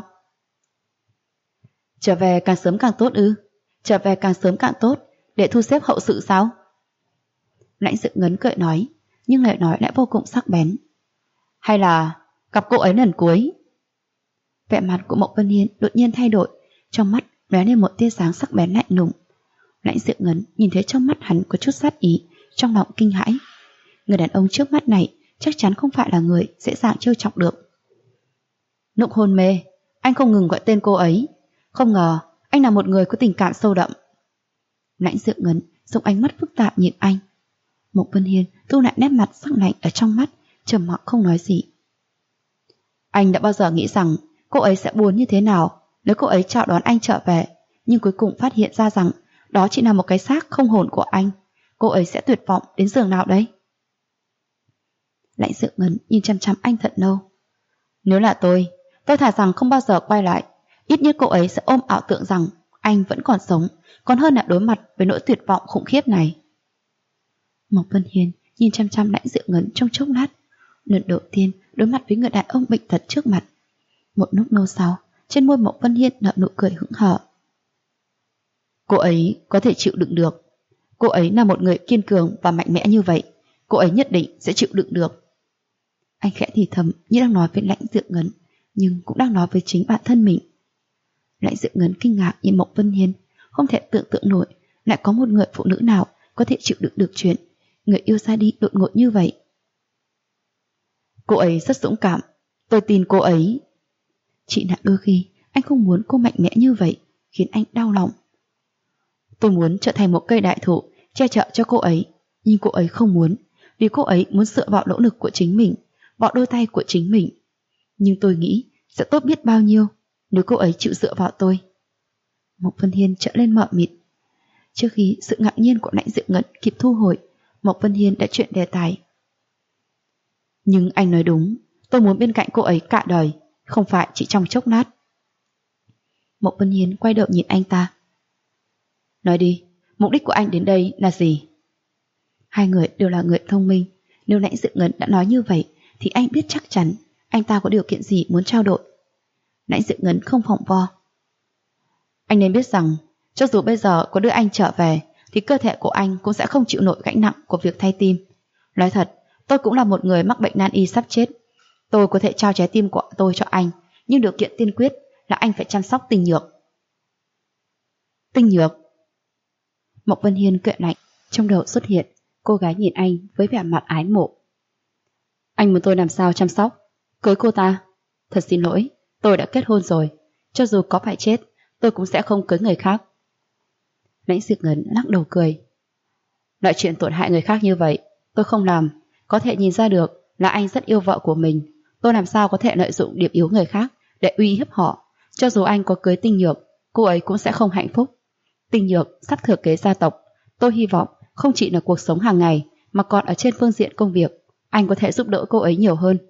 Speaker 2: Trở về càng sớm càng tốt ư? Trở về càng sớm càng tốt để thu xếp hậu sự sao?
Speaker 1: Lãnh Dự Ngấn cười nói, nhưng lời nói lại vô cùng sắc bén.
Speaker 2: Hay là gặp cô ấy lần cuối?
Speaker 1: Vẻ mặt của Mộc Vân Hiên đột nhiên thay đổi, trong mắt lóe lên một tia sáng sắc bén lạnh lùng. Lãnh Dự Ngấn nhìn thấy trong mắt hắn có chút sát ý, trong lòng kinh hãi. Người đàn ông trước mắt này chắc chắn không phải là người dễ dàng trêu chọc được.
Speaker 2: Lúc hôn mê, anh không ngừng gọi tên cô ấy. Không ngờ anh là một người có tình cảm sâu đậm.
Speaker 1: Lãnh Dự Ngấn dùng ánh mắt phức tạp nhìn anh. Mộc Vân Hiên thu lại nét mặt sắc lạnh ở trong mắt, trầm mặc không nói gì.
Speaker 2: Anh đã bao giờ nghĩ rằng cô ấy sẽ buồn như thế nào nếu cô ấy chào đón anh trở về, nhưng cuối cùng phát hiện ra rằng đó chỉ là một cái xác không hồn của anh. Cô ấy sẽ tuyệt vọng đến giường nào đấy?
Speaker 1: Lãnh Dự Ngấn nhìn chăm chăm anh thật lâu.
Speaker 2: Nếu là tôi thà rằng không bao giờ quay lại. Ít nhất cô ấy sẽ ôm ảo tưởng rằng anh vẫn còn sống, còn hơn là đối mặt với nỗi tuyệt vọng khủng khiếp này.
Speaker 1: Mộc Vân Hiên nhìn chăm chăm Lãnh Dự Ngấn trong chốc lát, lần đầu tiên đối mặt với người đàn ông bệnh tật trước mặt. Một lúc lâu sau, trên môi Mộc Vân Hiên nở nụ cười hững hờ.
Speaker 2: Cô ấy có thể chịu đựng được. Cô ấy là một người kiên cường và mạnh mẽ như vậy. Cô ấy nhất định sẽ chịu đựng được.
Speaker 1: Anh khẽ thì thầm như đang nói với Lãnh Dự Ngấn, nhưng cũng đang nói với chính bản thân mình. Lãnh Dự Ngấn kinh ngạc nhìn Mộc Vân Hiên, không thể tưởng tượng nổi lại có một người phụ nữ nào có thể chịu đựng được chuyện người yêu ra đi đột ngột như vậy.
Speaker 2: Cô ấy rất dũng cảm. Tôi tin cô ấy.
Speaker 1: Chỉ là đôi khi anh không muốn cô mạnh mẽ như vậy, khiến anh đau lòng.
Speaker 2: Tôi muốn trở thành một cây đại thụ che chở cho cô ấy, nhưng cô ấy không muốn, vì cô ấy muốn dựa vào nỗ lực của chính mình, vào đôi tay của chính mình. Nhưng tôi nghĩ sẽ tốt biết bao nhiêu nếu cô ấy chịu dựa vào tôi.
Speaker 1: Mộc Vân Hiên trở lên mờ mịt. Trước khi sự ngạc nhiên của Lãnh Dự Ngấn kịp thu hồi, Mộc Vân Hiên đã chuyển đề tài.
Speaker 2: Nhưng anh nói đúng, tôi muốn bên cạnh cô ấy cả đời, không phải chỉ trong chốc lát.
Speaker 1: Mộc Vân Hiên quay đầu nhìn anh ta.
Speaker 2: Nói đi, mục đích của anh đến đây là gì?
Speaker 1: Hai người đều là người thông minh. Nếu Lãnh Dự Ngấn đã nói như vậy thì anh biết chắc chắn anh ta có điều kiện gì muốn trao đổi. Lãnh Dự Ngấn không phỏng vo.
Speaker 2: Anh nên biết rằng cho dù bây giờ có đưa anh trở về thì cơ thể của anh cũng sẽ không chịu nổi gánh nặng của việc thay tim. Nói thật, tôi cũng là một người mắc bệnh nan y sắp chết. Tôi có thể trao trái tim của tôi cho anh, nhưng điều kiện tiên quyết là anh phải chăm sóc Tinh Nhược.
Speaker 1: Tinh Nhược? Mộc Vân Hiên cười lạnh, trong đầu xuất hiện cô gái nhìn anh với vẻ mặt ái mộ.
Speaker 2: Anh muốn tôi làm sao chăm sóc? Cưới cô ta? Thật xin lỗi, tôi đã kết hôn rồi. Cho dù có phải chết, tôi cũng sẽ không cưới người khác.
Speaker 1: Lãnh Dự Ngấn lắc đầu cười.
Speaker 2: Loại chuyện tổn hại người khác như vậy tôi không làm. Có thể nhìn ra được là anh rất yêu vợ của mình. Tôi làm sao có thể lợi dụng điểm yếu người khác để uy hiếp họ. Cho dù anh có cưới Tinh Nhược, cô ấy cũng sẽ không hạnh phúc. Tinh Nhược sắp thừa kế gia tộc. Tôi hy vọng không chỉ là cuộc sống hàng ngày mà còn ở trên phương diện công việc, anh có thể giúp đỡ cô ấy nhiều hơn.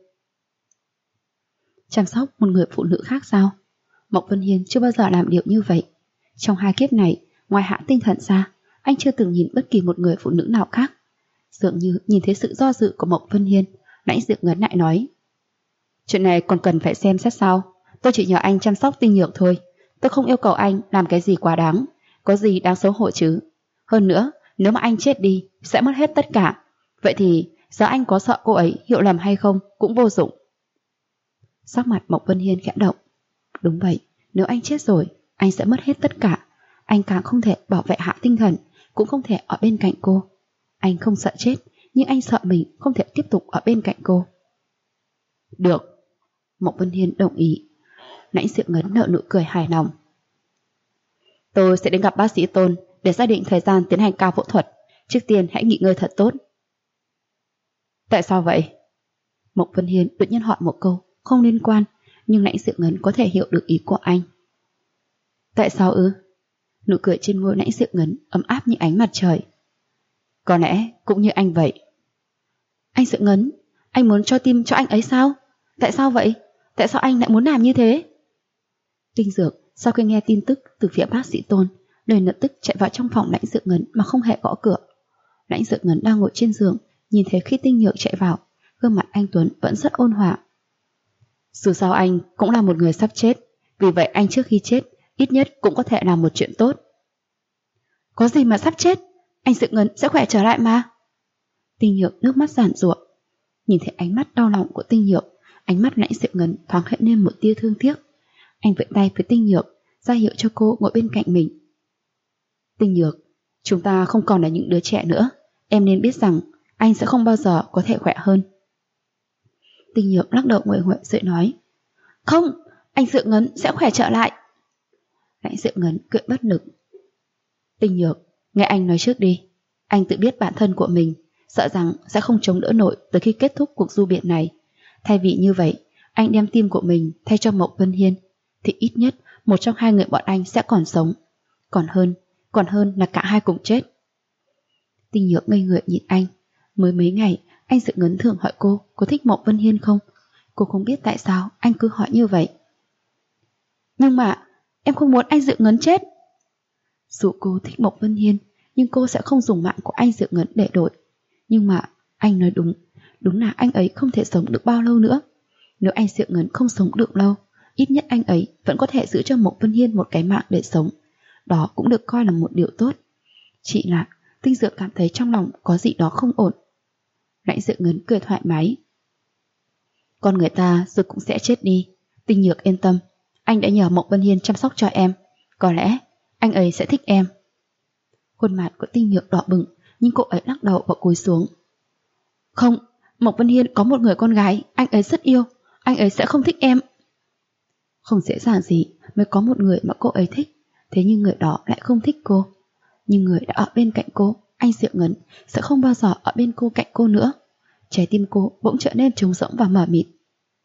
Speaker 1: Chăm sóc một người phụ nữ khác sao? Mộc Vân Hiên chưa bao giờ làm điều như vậy. Trong 2 kiếp này, ngoài Hạ Tinh Thần ra, anh chưa từng nhìn bất kỳ một người phụ nữ nào khác. Dường như nhìn thấy sự do dự của Mộc Vân Hiên, Lãnh Dự Ngấn lại nói.
Speaker 2: Chuyện này còn cần phải xem xét sao? Tôi chỉ nhờ anh chăm sóc Tinh Nhược thôi. Tôi không yêu cầu anh làm cái gì quá đáng. Có gì đáng xấu hổ chứ? Hơn nữa, nếu mà anh chết đi, sẽ mất hết tất cả. Vậy thì, giờ anh có sợ cô ấy hiểu lầm hay không cũng vô dụng.
Speaker 1: Sắc mặt Mộc Vân Hiên khẽ động. Đúng vậy, nếu anh chết rồi, anh sẽ mất hết tất cả. Anh càng không thể bảo vệ Hạ Tinh Thần, cũng không thể ở bên cạnh cô. Anh không sợ chết, nhưng anh sợ mình không thể tiếp tục ở bên cạnh cô.
Speaker 2: Được.
Speaker 1: Mộc Vân Hiên đồng ý. Lãnh Dự Ngấn nở nụ cười hài lòng.
Speaker 2: Tôi sẽ đến gặp bác sĩ Tôn để xác định thời gian tiến hành ca phẫu thuật. Trước tiên hãy nghỉ ngơi thật tốt. Tại sao vậy? Mộc Vân Hiên đột nhiên hỏi một câu không liên quan, nhưng Lãnh Sự Ngấn có thể hiểu được ý của anh. Tại sao ư? Nụ cười trên môi Lãnh Sự Ngấn ấm áp như ánh mặt trời. Có lẽ cũng như anh vậy. Anh Sự Ngấn, anh muốn cho tim cho anh ấy sao? Tại sao vậy? Tại sao anh lại muốn làm như thế? Tinh Dược sau khi nghe tin tức từ phía bác sĩ Tôn, liền lập tức chạy vào trong phòng Lãnh Sự Ngấn mà không hề gõ cửa. Lãnh Sự Ngấn đang ngồi trên giường, nhìn thấy khi Tinh Nhược chạy vào, gương mặt anh Tuấn vẫn rất ôn hòa. Dù sao anh cũng là một người sắp chết, vì vậy anh trước khi chết ít nhất cũng có thể làm một chuyện tốt. Có gì mà sắp chết, anh Sự Ngấn sẽ khỏe trở lại mà. Tinh Nhược nước mắt giàn giụa. Nhìn thấy ánh mắt đau lòng của Tinh Nhược, ánh mắt Lãnh Sự Ngấn thoáng hiện lên một tia thương tiếc. Anh vẫy tay với Tinh Nhược, ra hiệu cho cô ngồi bên cạnh mình. Tinh Nhược, chúng ta không còn là những đứa trẻ nữa, em nên biết rằng anh sẽ không bao giờ có thể khỏe hơn. Tinh Nhược lắc đầu nguội nguội rồi nói, không, anh Sự Ngấn sẽ khỏe trở lại. Lãnh Sự Ngấn cười bất lực. Tinh Nhược, nghe anh nói trước đi. Anh tự biết bản thân của mình, sợ rằng sẽ không chống đỡ nổi tới khi kết thúc cuộc du biển này. Thay vì như vậy, anh đem tim của mình thay cho Mộc Vân Hiên, thì ít nhất một trong hai người bọn anh sẽ còn sống. Còn hơn là cả hai cùng chết. Tinh Nhược ngây người nhìn anh. Mới mấy ngày, anh Sự Ngấn thường hỏi cô có thích Mộc Vân Hiên không. Cô không biết tại sao anh cứ hỏi như vậy. Nhưng mà em không muốn anh Sự Ngấn chết. Dù cô thích Mộc Vân Hiên, nhưng cô sẽ không dùng mạng của anh Sự Ngấn để đổi. Nhưng mà anh nói đúng là anh ấy không thể sống được bao lâu nữa. Nếu anh Sự Ngấn không sống được lâu, ít nhất anh ấy vẫn có thể giữ cho Mộc Vân Hiên một cái mạng để sống. Đó cũng được coi là một điều tốt. Chỉ là Tinh Dược cảm thấy trong lòng có gì đó không ổn. Lãnh Sự Ngấn cười thoải mái. Con người ta rồi cũng sẽ chết đi. Tinh Nhược yên tâm, anh đã nhờ Mộc Vân Hiên chăm sóc cho em. Có lẽ anh ấy sẽ thích em. Khuôn mặt của Tinh Nhược đỏ bừng, nhưng cô ấy lắc đầu và cúi xuống. Không, Mộc Vân Hiên có một người con gái anh ấy rất yêu. Anh ấy sẽ không thích em. Không dễ dàng gì mới có một người mà cô ấy thích. Thế nhưng người đó lại không thích cô. Nhưng người đã ở bên cạnh cô, anh Sự Ngấn, sẽ không bao giờ ở bên cô cạnh cô nữa. Trái tim cô bỗng trở nên trống rỗng và mờ mịt.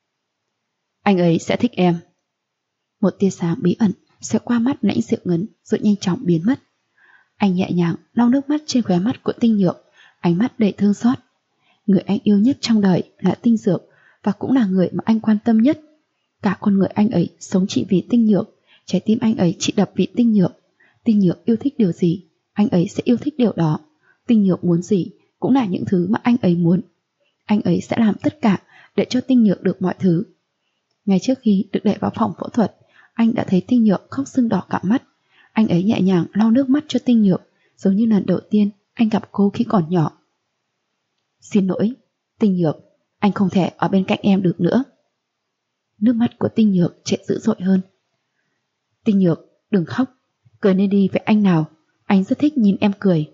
Speaker 2: Anh ấy sẽ thích em. Một tia sáng bí ẩn sẽ qua mắt Lãnh Sự Ngấn rồi nhanh chóng biến mất. Anh nhẹ nhàng lau nước mắt trên khóe mắt của Tinh Nhược, ánh mắt đầy thương xót. Người anh yêu nhất trong đời là Tinh Dược, và cũng là người mà anh quan tâm nhất. Cả con người anh ấy sống chỉ vì Tinh Nhược, trái tim anh ấy chỉ đập vì Tinh Nhược. Tinh Nhược yêu thích điều gì, anh ấy sẽ yêu thích điều đó. Tinh Nhược muốn gì cũng là những thứ mà anh ấy muốn. Anh ấy sẽ làm tất cả để cho Tinh Nhược được mọi thứ. Ngay trước khi được đẩy vào phòng phẫu thuật, anh đã thấy Tinh Nhược khóc sưng đỏ cả mắt. Anh ấy nhẹ nhàng lau nước mắt cho Tinh Nhược, giống như lần đầu tiên anh gặp cô khi còn nhỏ. Xin lỗi, Tinh Nhược, anh không thể ở bên cạnh em được nữa. Nước mắt của Tinh Nhược chảy dữ dội hơn. Tinh Nhược, đừng khóc, cười nên đi với anh nào, anh rất thích nhìn em cười.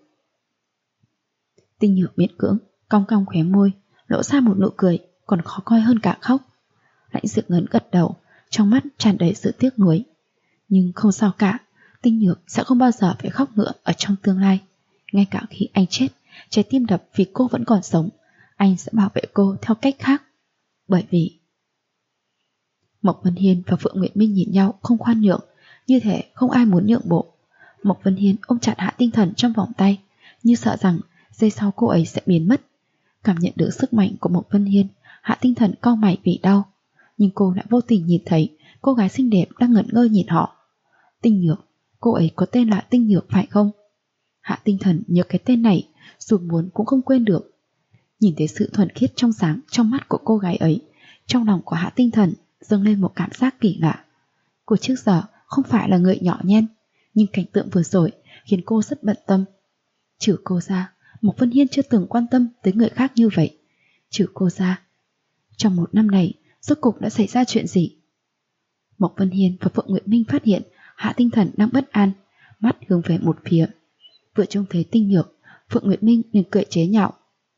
Speaker 2: Tinh Nhược miễn cưỡng cong cong khóe môi, lộ ra một nụ cười còn khó coi hơn cả khóc. Lãnh Sự Ngấn gật đầu, trong mắt tràn đầy sự tiếc nuối. Nhưng không sao cả, Tinh Nhược sẽ không bao giờ phải khóc nữa ở trong tương lai. Ngay cả khi anh chết, trái tim đập vì cô vẫn còn sống, anh sẽ bảo vệ cô theo cách khác. Bởi vì Mộc Vân Hiên và Phượng Nguyệt Minh nhìn nhau không khoan nhượng, như thể không ai muốn nhượng bộ. Mộc Vân Hiên ôm chặt Hạ Tinh Thần trong vòng tay, như sợ rằng giây sau cô ấy sẽ biến mất. Cảm nhận được sức mạnh của Mộc Vân Hiên, Hạ Tinh Thần cau mày vì đau, nhưng cô lại vô tình nhìn thấy cô gái xinh đẹp đang ngẩn ngơ nhìn họ. Tinh Nhược, cô ấy có tên là Tinh Nhược phải không? Hạ Tinh Thần nhớ cái tên này, dù muốn cũng không quên được. Nhìn thấy sự thuần khiết trong sáng trong mắt của cô gái ấy, trong lòng của Hạ Tinh Thần dâng lên một cảm giác kỳ lạ. Cô trước giờ không phải là người nhỏ nhen, nhưng cảnh tượng vừa rồi khiến cô rất bận tâm. Trừ cô ra, Mộc Vân Hiên chưa từng quan tâm tới người khác như vậy. Trừ cô ra, trong một năm này rốt cục đã xảy ra chuyện gì? Mộc Vân Hiên và Phượng Nguyệt Minh phát hiện Hạ Tinh Thần đang bất an, mắt hướng về một phía. Vừa trông thấy Tinh Nhược, Phượng Nguyệt Minh liền cười chế nhạo.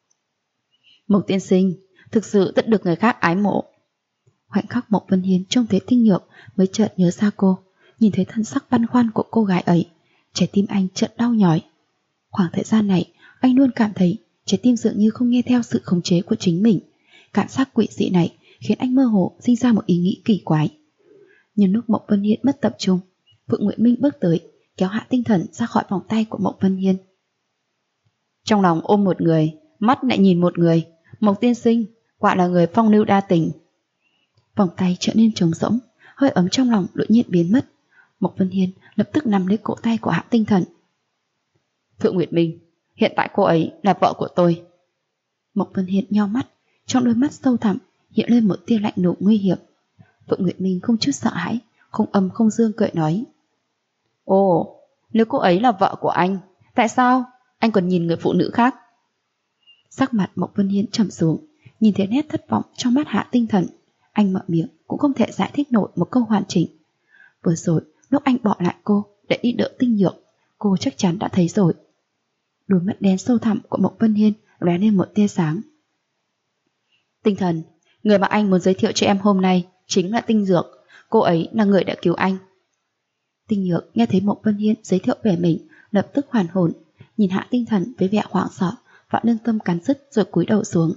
Speaker 2: Mộc tiên sinh, thực sự rất được người khác ái mộ. Khoảnh khắc Mộc Vân Hiên trông thấy Tinh Nhược mới chợt nhớ ra cô, nhìn thấy thân sắc băn khoăn của cô gái ấy, trái tim anh chợt đau nhói. Khoảng thời gian này, anh luôn cảm thấy trái tim dường như không nghe theo sự khống chế của chính mình.
Speaker 1: cảm giác quỷ dị này khiến anh mơ hồ sinh ra một ý nghĩ kỳ quái. Nhân lúc Mộc Vân Hiên mất tập trung, Phượng Nguyệt Minh bước tới, kéo Hạ Tinh Thần ra khỏi vòng tay của Mộc Vân Hiên.
Speaker 2: Trong lòng ôm một người, mắt lại nhìn một người, Mộc tiên sinh, quả là người phong lưu đa tình.
Speaker 1: Vòng tay trở nên trống rỗng, hơi ấm trong lòng đột nhiên biến mất. Mộc Vân Hiên lập tức nắm lấy cổ tay của Hạ Tinh Thần.
Speaker 2: Phượng Nguyệt Minh, hiện tại cô ấy là vợ của tôi.
Speaker 1: Mộc Vân Hiên nheo mắt, trong đôi mắt sâu thẳm hiện lên một tia lạnh lùng nguy hiểm. Phượng Nguyệt Minh không chút sợ hãi, không âm không dương cười nói.
Speaker 2: Ồ, nếu cô ấy là vợ của anh, tại sao anh còn nhìn người phụ nữ khác?
Speaker 1: Sắc mặt Mộc Vân Hiên trầm xuống, nhìn thấy nét thất vọng trong mắt Hạ Tinh Thần. Anh mở miệng cũng không thể giải thích nổi một câu hoàn chỉnh. Vừa rồi, lúc anh bỏ lại cô để đi đỡ Tinh Nhược, cô chắc chắn đã thấy rồi. Đôi mắt đen sâu thẳm của Mộc Vân Hiên lóe lên một tia sáng.
Speaker 2: Tinh Thần, người mà anh muốn giới thiệu cho em hôm nay chính là Tinh Nhược, cô ấy là người đã cứu anh.
Speaker 1: Tinh Nhược nghe thấy Mộc Vân Hiên giới thiệu về mình, lập tức hoàn hồn, nhìn Hạ Tinh Thần với vẻ hoảng sợ và lương tâm cắn rứt rồi cúi đầu xuống.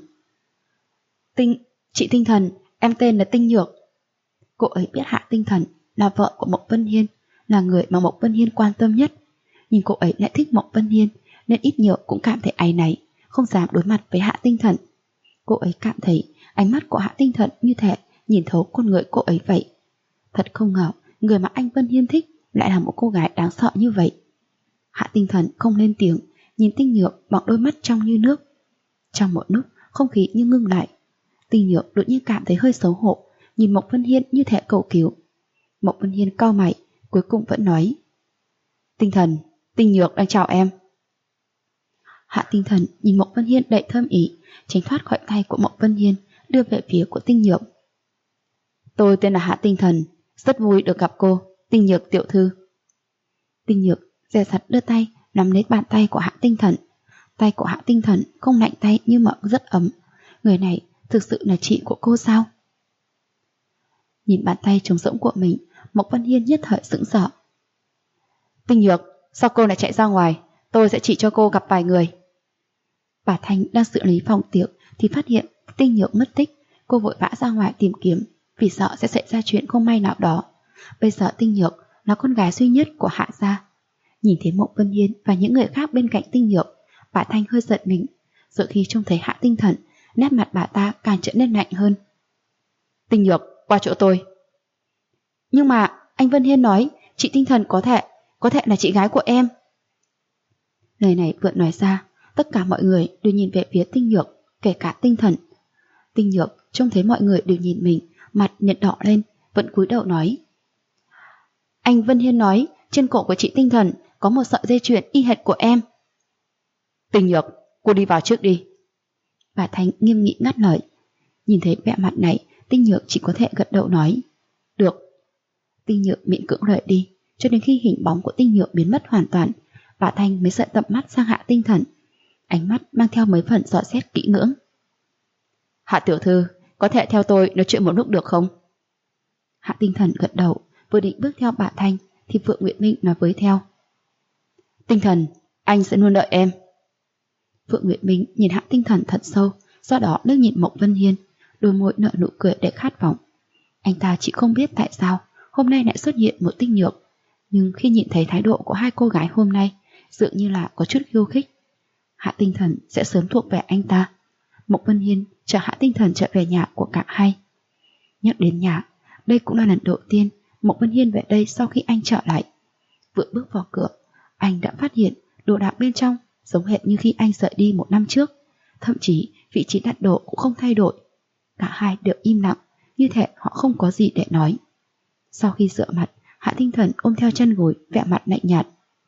Speaker 1: Chị Tinh Thần, em tên là Tinh Nhược. Cô ấy biết Hạ Tinh Thần là vợ của Mộc Vân Hiên, là người mà Mộc Vân Hiên quan tâm nhất. Nhưng cô ấy lại thích Mộc Vân Hiên nên ít nhiều cũng cảm thấy áy náy, không dám đối mặt với Hạ Tinh Thần. Cô ấy cảm thấy ánh mắt của Hạ Tinh Thần như thể nhìn thấu con người cô ấy vậy. Thật không ngờ người mà anh Vân Hiên thích lại là một cô gái đáng sợ như vậy. Hạ Tinh Thần không lên tiếng, nhìn Tinh Nhược bằng đôi mắt trong như nước. Trong một lúc không khí như ngưng lại. Tinh Nhược đột nhiên cảm thấy hơi xấu hổ, nhìn Mộc Vân Hiên như thể cầu cứu. Mộc Vân Hiên cau mày, cuối cùng vẫn nói.
Speaker 2: Tinh Thần, Tinh Nhược đang chào em.
Speaker 1: Hạ Tinh Thần nhìn Mộc Vân Hiên đầy thâm ý, tránh thoát khỏi tay của Mộc Vân Hiên, đưa về phía của Tinh Nhược.
Speaker 2: Tôi tên là Hạ Tinh Thần, rất vui được gặp cô, Tinh Nhược tiểu thư.
Speaker 1: Tinh Nhược dè dặt đưa tay nắm lấy bàn tay của Hạ Tinh Thần. Tay của Hạ Tinh Thần không lạnh tay nhưng mà rất ấm. Người này thực sự là chị của cô sao? Nhìn bàn tay trống rỗng của mình, Mộc Vân Hiên nhất thời sững sờ.
Speaker 2: Tinh Nhược, sao cô lại chạy ra ngoài? Tôi sẽ chỉ cho cô gặp vài người.
Speaker 1: Bà Thanh đang xử lý phòng tiệc thì phát hiện Tinh Nhược mất tích. Cô vội vã ra ngoài tìm kiếm vì sợ sẽ xảy ra chuyện không may nào đó. Bây giờ Tinh Nhược là con gái duy nhất của Hạ gia. Nhìn thấy Mộc Vân Hiên và những người khác bên cạnh Tinh Nhược, bà Thanh hơi giận mình. Rồi khi trông thấy Hạ Tinh Thần, nét mặt bà ta càng trở nên lạnh hơn.
Speaker 2: Tinh Nhược, qua chỗ tôi.
Speaker 1: Nhưng mà anh Vân Hiên nói chị Tinh Thần có thể là chị gái của em. Lời này vừa nói ra, tất cả mọi người đều nhìn về phía Tinh Nhược, kể cả Tinh Thần. Tinh Nhược trông thấy mọi người đều nhìn mình, mặt nhợt đỏ lên, vẫn cúi đầu nói. Anh Vân Hiên nói trên cổ của chị Tinh Thần có một sợi dây chuyền y hệt của em.
Speaker 2: Tinh Nhược, cô đi vào trước đi.
Speaker 1: Bà Thanh nghiêm nghị ngắt lời. Nhìn thấy vẻ mặt này, Tinh Nhược chỉ có thể gật đầu nói. Được. Tinh Nhược miễn cưỡng rời đi, cho đến khi hình bóng của Tinh Nhược biến mất hoàn toàn, bà Thanh mới dậy tập mắt sang Hạ Tinh Thần. Ánh mắt mang theo mấy phần dò xét kỹ lưỡng.
Speaker 2: Hạ tiểu thư, có thể theo tôi nói chuyện một lúc được không?
Speaker 1: Hạ Tinh Thần gật đầu, vừa định bước theo bà Thanh thì Phượng Nguyệt Minh nói với theo.
Speaker 2: Tinh Thần, anh sẽ luôn đợi em.
Speaker 1: Phượng Nguyệt Minh nhìn Hạ Tinh Thần thật sâu, do đó liếc nhìn Mộc Vân Hiên, đôi môi nở nụ cười để khát vọng. Anh ta chỉ không biết tại sao hôm nay lại xuất hiện một Tinh Nhược, nhưng khi nhìn thấy thái độ của hai cô gái hôm nay, dường như là có chút khiêu khích. Hạ Tinh Thần sẽ sớm thuộc về anh ta. Mộc Vân Hiên chở Hạ Tinh Thần trở về nhà của cả hai. Nhắc đến nhà, đây cũng là lần đầu tiên Mộc Vân Hiên về đây sau khi anh trở lại. Vừa bước vào cửa, anh đã phát hiện đồ đạc bên trong giống hệt như khi anh rời đi 1 năm trước. Thậm chí vị trí đặt đồ cũng không thay đổi. Cả hai đều im lặng, như thể họ không có gì để nói. Sau khi rửa mặt, Hạ Tinh Thần ôm theo chân gối, vẻ mặt lạnh nhạt.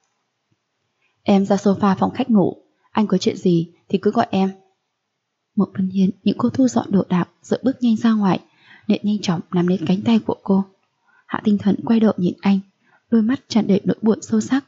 Speaker 1: Em ra sofa phòng khách ngủ, anh có chuyện gì thì cứ gọi em. Mộc Vân Hiên những cô thu dọn đồ đạc rồi bước nhanh ra ngoài, liền nhanh chóng nắm lấy cánh tay của cô. Hạ Tinh Thần quay đầu nhìn anh, đôi mắt tràn đầy nỗi buồn sâu sắc.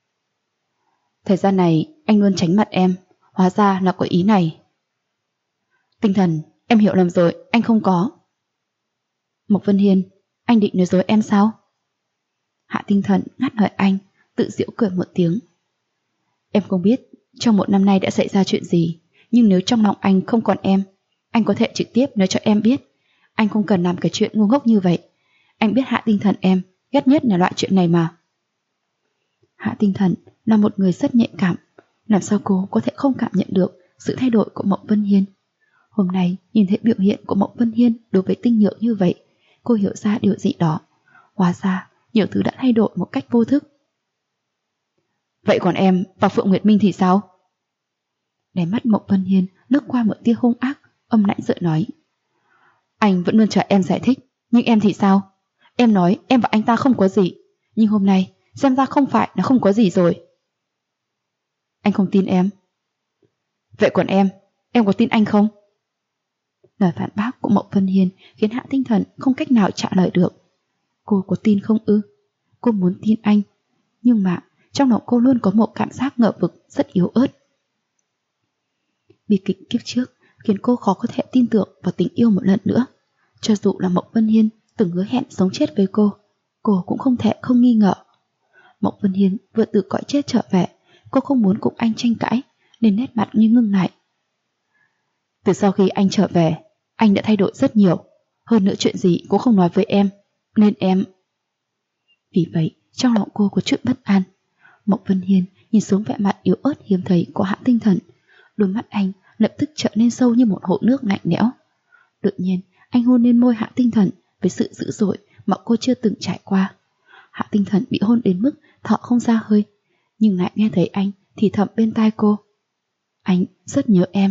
Speaker 2: Thời gian này anh luôn tránh mặt em, hóa ra là có ý này.
Speaker 1: Tinh Thần, em hiểu lầm rồi, anh không có. Mộc Vân Hiên, anh định nói dối em sao? Hạ Tinh Thần ngắt lời anh, tự giễu cười một tiếng. Em không biết trong 1 năm nay đã xảy ra chuyện gì, nhưng nếu trong lòng anh không còn em,
Speaker 2: Anh có thể trực tiếp nói cho em biết. Anh không cần làm cái chuyện ngu ngốc như vậy. Anh biết Hạ Tinh Thần em ghét nhất là loại chuyện này mà.
Speaker 1: Hạ Tinh Thần là một người rất nhạy cảm. Làm sao cô có thể không cảm nhận được sự thay đổi của Mộng Vân Hiên? Hôm nay nhìn thấy biểu hiện của Mộng Vân Hiên đối với Tinh Nhượng như vậy, cô hiểu ra điều gì đó. Hóa ra nhiều thứ đã thay đổi một cách vô thức.
Speaker 2: Vậy còn em và Phượng Nguyệt Minh thì sao?
Speaker 1: Đáy mắt Mộng Vân Hiên lướt qua một tia hung ác, âm lãnh giận nói.
Speaker 2: Anh vẫn luôn chờ em giải thích, nhưng em thì sao? Em nói em và anh ta không có gì, nhưng hôm nay xem ra không phải là không có gì rồi. Anh không tin em. Vậy còn em có tin anh không?
Speaker 1: Lời phản bác của Mộng Vân Hiên khiến Hạ Tinh Thần không cách nào trả lời được. Cô có tin không ư? Cô muốn tin anh, nhưng mà trong lòng cô luôn có một cảm giác ngờ vực rất yếu ớt. Bi kịch kiếp trước khiến cô khó có thể tin tưởng vào tình yêu một lần nữa. Cho dù là Mộng Vân Hiên từng hứa hẹn sống chết với cô cũng không thể không nghi ngờ. Mộng Vân Hiên vừa từ cõi chết trở về, cô không muốn cùng anh tranh cãi, nên nét mặt như ngưng lại.
Speaker 2: Từ sau khi anh trở về, anh đã thay đổi rất nhiều. Hơn nữa chuyện gì cũng không nói với em, nên em...
Speaker 1: Vì vậy, trong lòng cô có chút bất an. Mộng Vân Hiên nhìn xuống vẻ mặt yếu ớt hiếm thấy của Hạ Tinh Thần. Đôi mắt anh lập tức trở nên sâu như một hồ nước lạnh lẽo. Đột nhiên, anh hôn lên môi Hạ Tinh Thần với sự dữ dội mà cô chưa từng trải qua. Hạ Tinh Thần bị hôn đến mức thở không ra hơi, nhưng lại nghe thấy anh thì thầm bên tai cô. Anh rất nhớ em.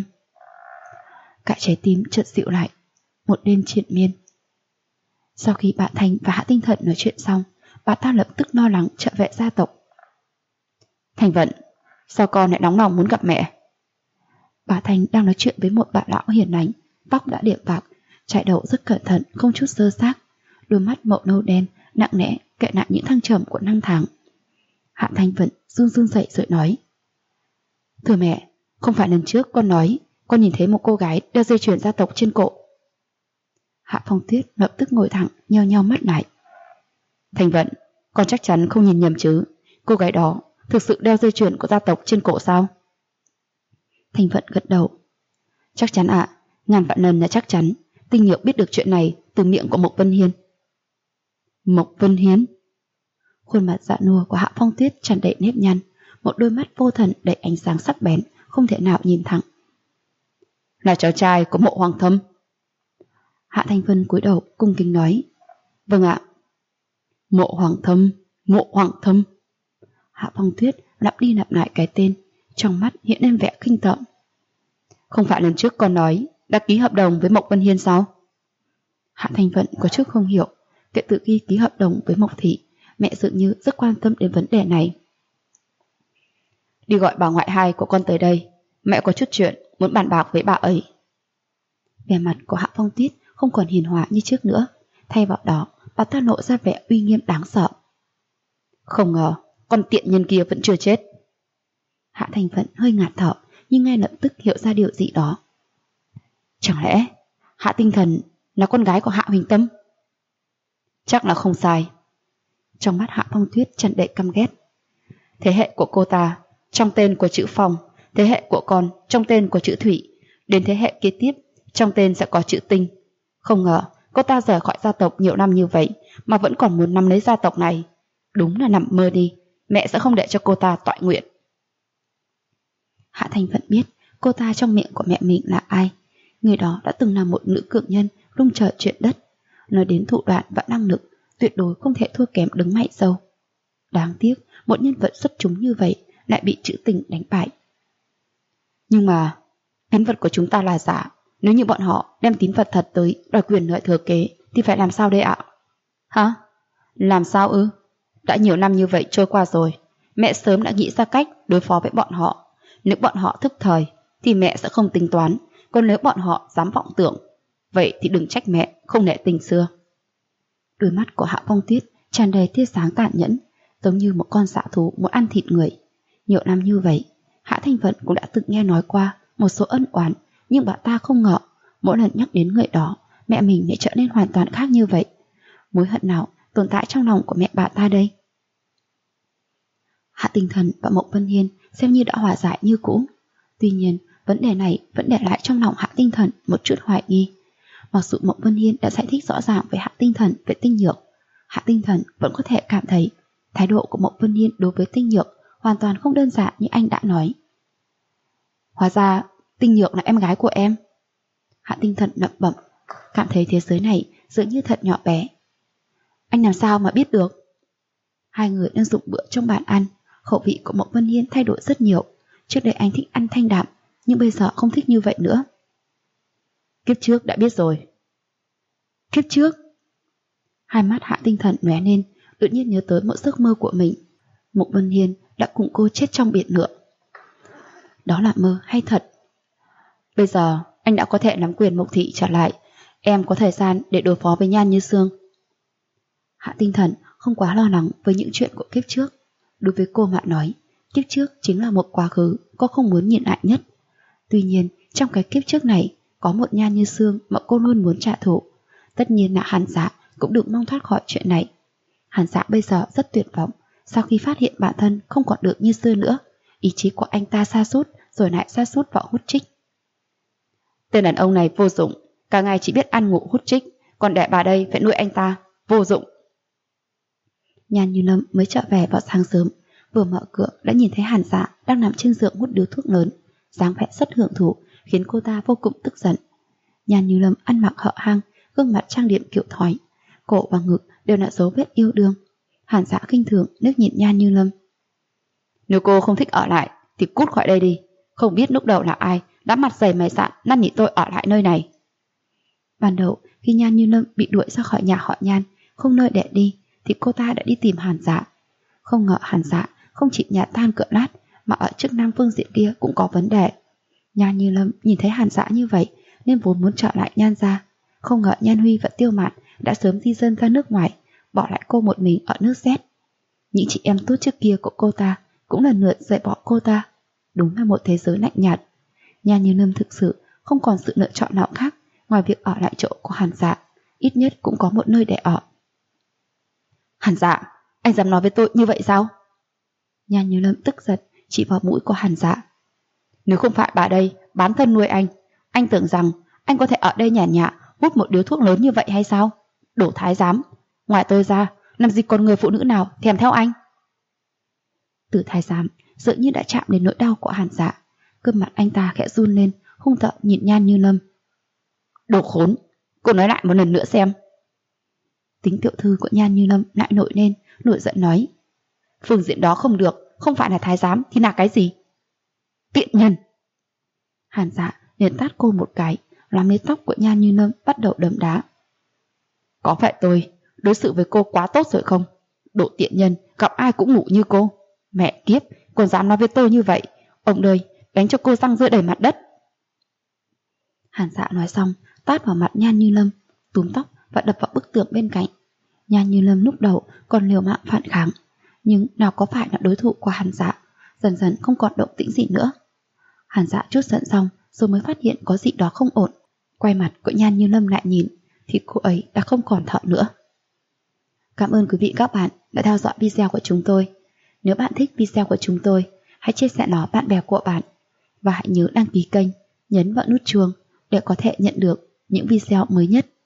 Speaker 1: Cả trái tim chợt dịu lại. Một đêm triền miên. Sau khi bà Thành và Hạ Tinh Thần nói chuyện xong, bà ta lập tức lo lắng trở về gia tộc.
Speaker 2: Thành Vận, sao con lại nóng lòng muốn gặp mẹ?
Speaker 1: Bà Thành đang nói chuyện với một bà lão hiền lành, tóc đã điểm bạc, chải đầu rất cẩn thận, không chút sơ xác, đôi mắt màu nâu đen, nặng nề kệ lại những thăng trầm của năm tháng. Hạ Thành Vận run run dậy rồi nói.
Speaker 2: Thưa mẹ, không phải lần trước con nói con nhìn thấy một cô gái đeo dây chuyền gia tộc trên cổ.
Speaker 1: Hạ Phong Tuyết lập tức ngồi thẳng, nheo nheo mắt lại.
Speaker 2: Thành Vận, con chắc chắn không nhìn nhầm chứ? Cô gái đó thực sự đeo dây chuyền của gia tộc trên cổ sao?
Speaker 1: Thành Vận gật đầu.
Speaker 2: Chắc chắn ạ, ngàn vạn lần là chắc chắn. Tinh Nhượng biết được chuyện này từ miệng của Mộc Vân Hiên.
Speaker 1: Mộc Vân Hiên? Khuôn mặt dạ nua của Hạ Phong Tuyết tràn đầy nếp nhăn, một đôi mắt vô thần đầy ánh sáng sắc bén, không thể nào nhìn thẳng.
Speaker 2: Là cháu trai của Mộ Hoàng Thâm.
Speaker 1: Hạ Thanh Vân cúi đầu cung kính nói.
Speaker 2: Vâng ạ. Mộ Hoàng Thâm, Mộ Hoàng Thâm.
Speaker 1: Hạ Phong Tuyết lặp đi lặp lại cái tên, trong mắt hiện lên vẻ kinh tởm.
Speaker 2: Không phải lần trước con nói đã ký hợp đồng với Mộc Vân Hiên sao?
Speaker 1: Hạ Thanh Vận có chút không hiểu. Kể từ khi ký hợp đồng với Mộc Thị, mẹ dường như rất quan tâm đến vấn đề này.
Speaker 2: Đi gọi bà ngoại hai của con tới đây. Mẹ có chút chuyện muốn bàn bạc với bà ấy.
Speaker 1: Vẻ mặt của Hạ Phong Tuyết không còn hiền hòa như trước nữa. Thay vào đó, bà ta lộ ra vẻ uy nghiêm đáng sợ.
Speaker 2: Không ngờ con tiện nhân kia vẫn chưa chết.
Speaker 1: Hạ Thanh Vận hơi ngạt thở, nhưng ngay lập tức hiểu ra điều gì đó.
Speaker 2: Chẳng lẽ Hạ Tinh Thần là con gái của Hạ Huỳnh Tâm? Chắc là không sai.
Speaker 1: Trong mắt Hạ Phong Tuyết tràn đầy căm ghét.
Speaker 2: Thế hệ của cô ta trong tên của chữ Phong, thế hệ của con trong tên của chữ Thủy, đến thế hệ kế tiếp trong tên sẽ có chữ Tinh. Không ngờ cô ta rời khỏi gia tộc nhiều năm như vậy mà vẫn còn muốn nắm lấy gia tộc này. Đúng là nằm mơ đi. Mẹ sẽ không để cho cô ta toại nguyện.
Speaker 1: Hạ Thanh Vận biết cô ta trong miệng của mẹ mình là ai. Người đó đã từng là một nữ cường nhân lung trời chuyện đất. Nói đến thủ đoạn và năng lực, tuyệt đối không thể thua kém Đứng Mại Dâu. Đáng tiếc, một nhân vật xuất chúng như vậy lại bị chữ Tình đánh bại.
Speaker 2: Nhưng mà nhân vật của chúng ta là giả. Nếu như bọn họ đem tín vật thật tới đòi quyền lợi thừa kế thì phải làm sao đây ạ? Hả? Làm sao ư? Đã nhiều năm như vậy trôi qua rồi, mẹ sớm đã nghĩ ra cách đối phó với bọn họ. Nếu bọn họ thức thời thì mẹ sẽ không tính toán, còn nếu bọn họ dám vọng tưởng, vậy thì đừng trách mẹ không nể tình xưa.
Speaker 1: Đôi mắt của Hạ Phong Tuyết tràn đầy tia sáng tàn nhẫn, giống như một con dã thú muốn ăn thịt người. Nhiều năm như vậy, Hạ Thanh Vận cũng đã từng nghe nói qua một số ân oán, nhưng bà ta không ngờ mỗi lần nhắc đến người đó, mẹ mình lại trở nên hoàn toàn khác như vậy. Mối hận nào tồn tại trong lòng của mẹ bà ta đây? Hạ Tinh Thần và Mộc Vân Hiên xem như đã hòa giải như cũ. Tuy nhiên, Vấn đề này vẫn để lại trong lòng Hạ Tinh Thần một chút hoài nghi. Mặc dù Mộng Vân Hiên đã giải thích rõ ràng với Hạ Tinh Thần về Tinh Nhược, Hạ Tinh Thần vẫn có thể cảm thấy thái độ của Mộng Vân Hiên đối với Tinh Nhược hoàn toàn không đơn giản như anh đã nói. Hóa ra Tinh Nhược là em gái của em. Hạ Tinh Thần lẩm bẩm, cảm thấy thế giới này dường như thật nhỏ bé. Anh làm sao mà biết được? Hai người đang dùng bữa trong bàn ăn, khẩu vị của Mộng Vân Hiên thay đổi rất nhiều. Trước đây anh thích ăn thanh đạm, nhưng bây giờ không thích như vậy nữa. Kiếp trước đã biết rồi. Kiếp trước? Hai mắt Hạ Tinh Thần lóe lên, tự nhiên nhớ tới một giấc mơ của mình. Mộng Vân Hiên đã cùng cô chết trong biển lửa. Đó là mơ hay thật? Bây giờ anh đã có thể nắm quyền Mộc Thị trở lại. Em có thời gian để đối phó với Nhan Như Sương. Hạ Tinh Thần không quá lo lắng với những chuyện của kiếp trước. Đối với cô mà nói, kiếp trước chính là một quá khứ cô không muốn nhìn lại nhất. Tuy nhiên, trong cái kiếp trước này có một Nhan Như Sương mà cô luôn muốn trả thù. Tất nhiên là Hàn Dạ cũng được mong thoát khỏi chuyện này. Hàn Dạ bây giờ rất tuyệt vọng. Sau khi phát hiện bản thân không còn được như xưa nữa, ý chí của anh ta sa sút rồi lại sa sút vào hút trích. Tên đàn ông này vô dụng, cả ngày chỉ biết ăn ngủ hút trích, còn để bà đây phải nuôi anh ta, vô dụng. Nhan Như Lâm mới trở về vào sáng sớm, vừa mở cửa đã nhìn thấy Hàn Dạ đang nằm trên giường hút điếu thuốc lớn, dáng vẻ rất hưởng thụ, khiến cô ta vô cùng tức giận. Nhan Như Lâm ăn mặc hở hang, gương mặt trang điểm kiểu thói, cổ và ngực đều là dấu vết yêu đương. Hàn Dạ khinh thường liếc nhìn Nhan Như Lâm. Nếu cô không thích ở lại thì cút khỏi đây đi, không biết lúc đầu là ai đã mặt dày mày dạn năn nỉ tôi ở lại nơi này. Ban đầu khi Nhan Như Lâm bị đuổi ra khỏi nhà họ Nhan, không nơi để đi, thì cô ta đã đi tìm Hàn Dạ. Không ngờ Hàn Dạ không chỉ nhà tan cửa lát mà ở chức năng phương diện kia cũng có vấn đề. Nhan Như Lâm nhìn thấy Hàn Dạ như vậy nên vốn muốn trở lại Nhan gia. Không ngờ Nhan Huy và Tiêu Mạn đã sớm di dân ra nước ngoài, bỏ lại cô một mình ở nước Z. Những chị em tốt trước kia của cô ta cũng lần lượt rời bỏ cô ta. Đúng là một thế giới lạnh nhạt. Nhan Như Lâm thực sự không còn sự lựa chọn nào khác ngoài việc ở lại chỗ của Hàn Dạ, ít nhất cũng có một nơi để ở. Hàn Dạ, anh dám nói với tôi như vậy sao? Nhan Như Lâm tức giận chỉ vào mũi của Hàn Dạ. Nếu không phải bà đây bán thân nuôi anh tưởng rằng anh có thể ở đây nhàn nhã hút một điếu thuốc lớn như vậy hay sao? Đổ thái giám, ngoài tôi ra làm gì còn người phụ nữ nào thèm theo anh? Từ thái giám dường như đã chạm đến nỗi đau của Hàn Dạ. Gương mặt anh ta khẽ run lên, hung tợn nhìn Nhan Như Lâm. Đồ khốn, cô nói lại một lần nữa xem. Tính tiểu thư của Nhan Như Lâm lại nổi lên, nổi giận nói. Phương diện đó không được, không phải là thái giám thì là cái gì? Tiện nhân. Hàn Dạ liền tát cô một cái, làm lấy tóc của Nhan Như Lâm bắt đầu đấm đá. Có phải tôi đối xử với cô quá tốt rồi không? Đồ tiện nhân, gặp ai cũng ngủ như cô. Mẹ kiếp, còn dám nói với tôi như vậy, ông đời đánh cho cô răng rơi đầy mặt đất. Hàn Dạ nói xong, tát vào mặt Nhan Như Lâm, túm tóc và đập vào bức tường bên cạnh. Nhan Như Lâm lúc đầu còn liều mạng phản kháng, nhưng nào có phải là đối thủ của Hàn Dạ, dần dần không còn động tĩnh gì nữa. Hàn Dạ chút giận xong rồi mới phát hiện có gì đó không ổn. Quay mặt của Nhan Như Lâm lại nhìn thì cô ấy đã không còn thở nữa. Cảm ơn quý vị các bạn đã theo dõi video của chúng tôi. Nếu bạn thích video của chúng tôi, hãy chia sẻ nó bạn bè của bạn và hãy nhớ đăng ký kênh, nhấn vào nút chuông để có thể nhận được những video mới nhất.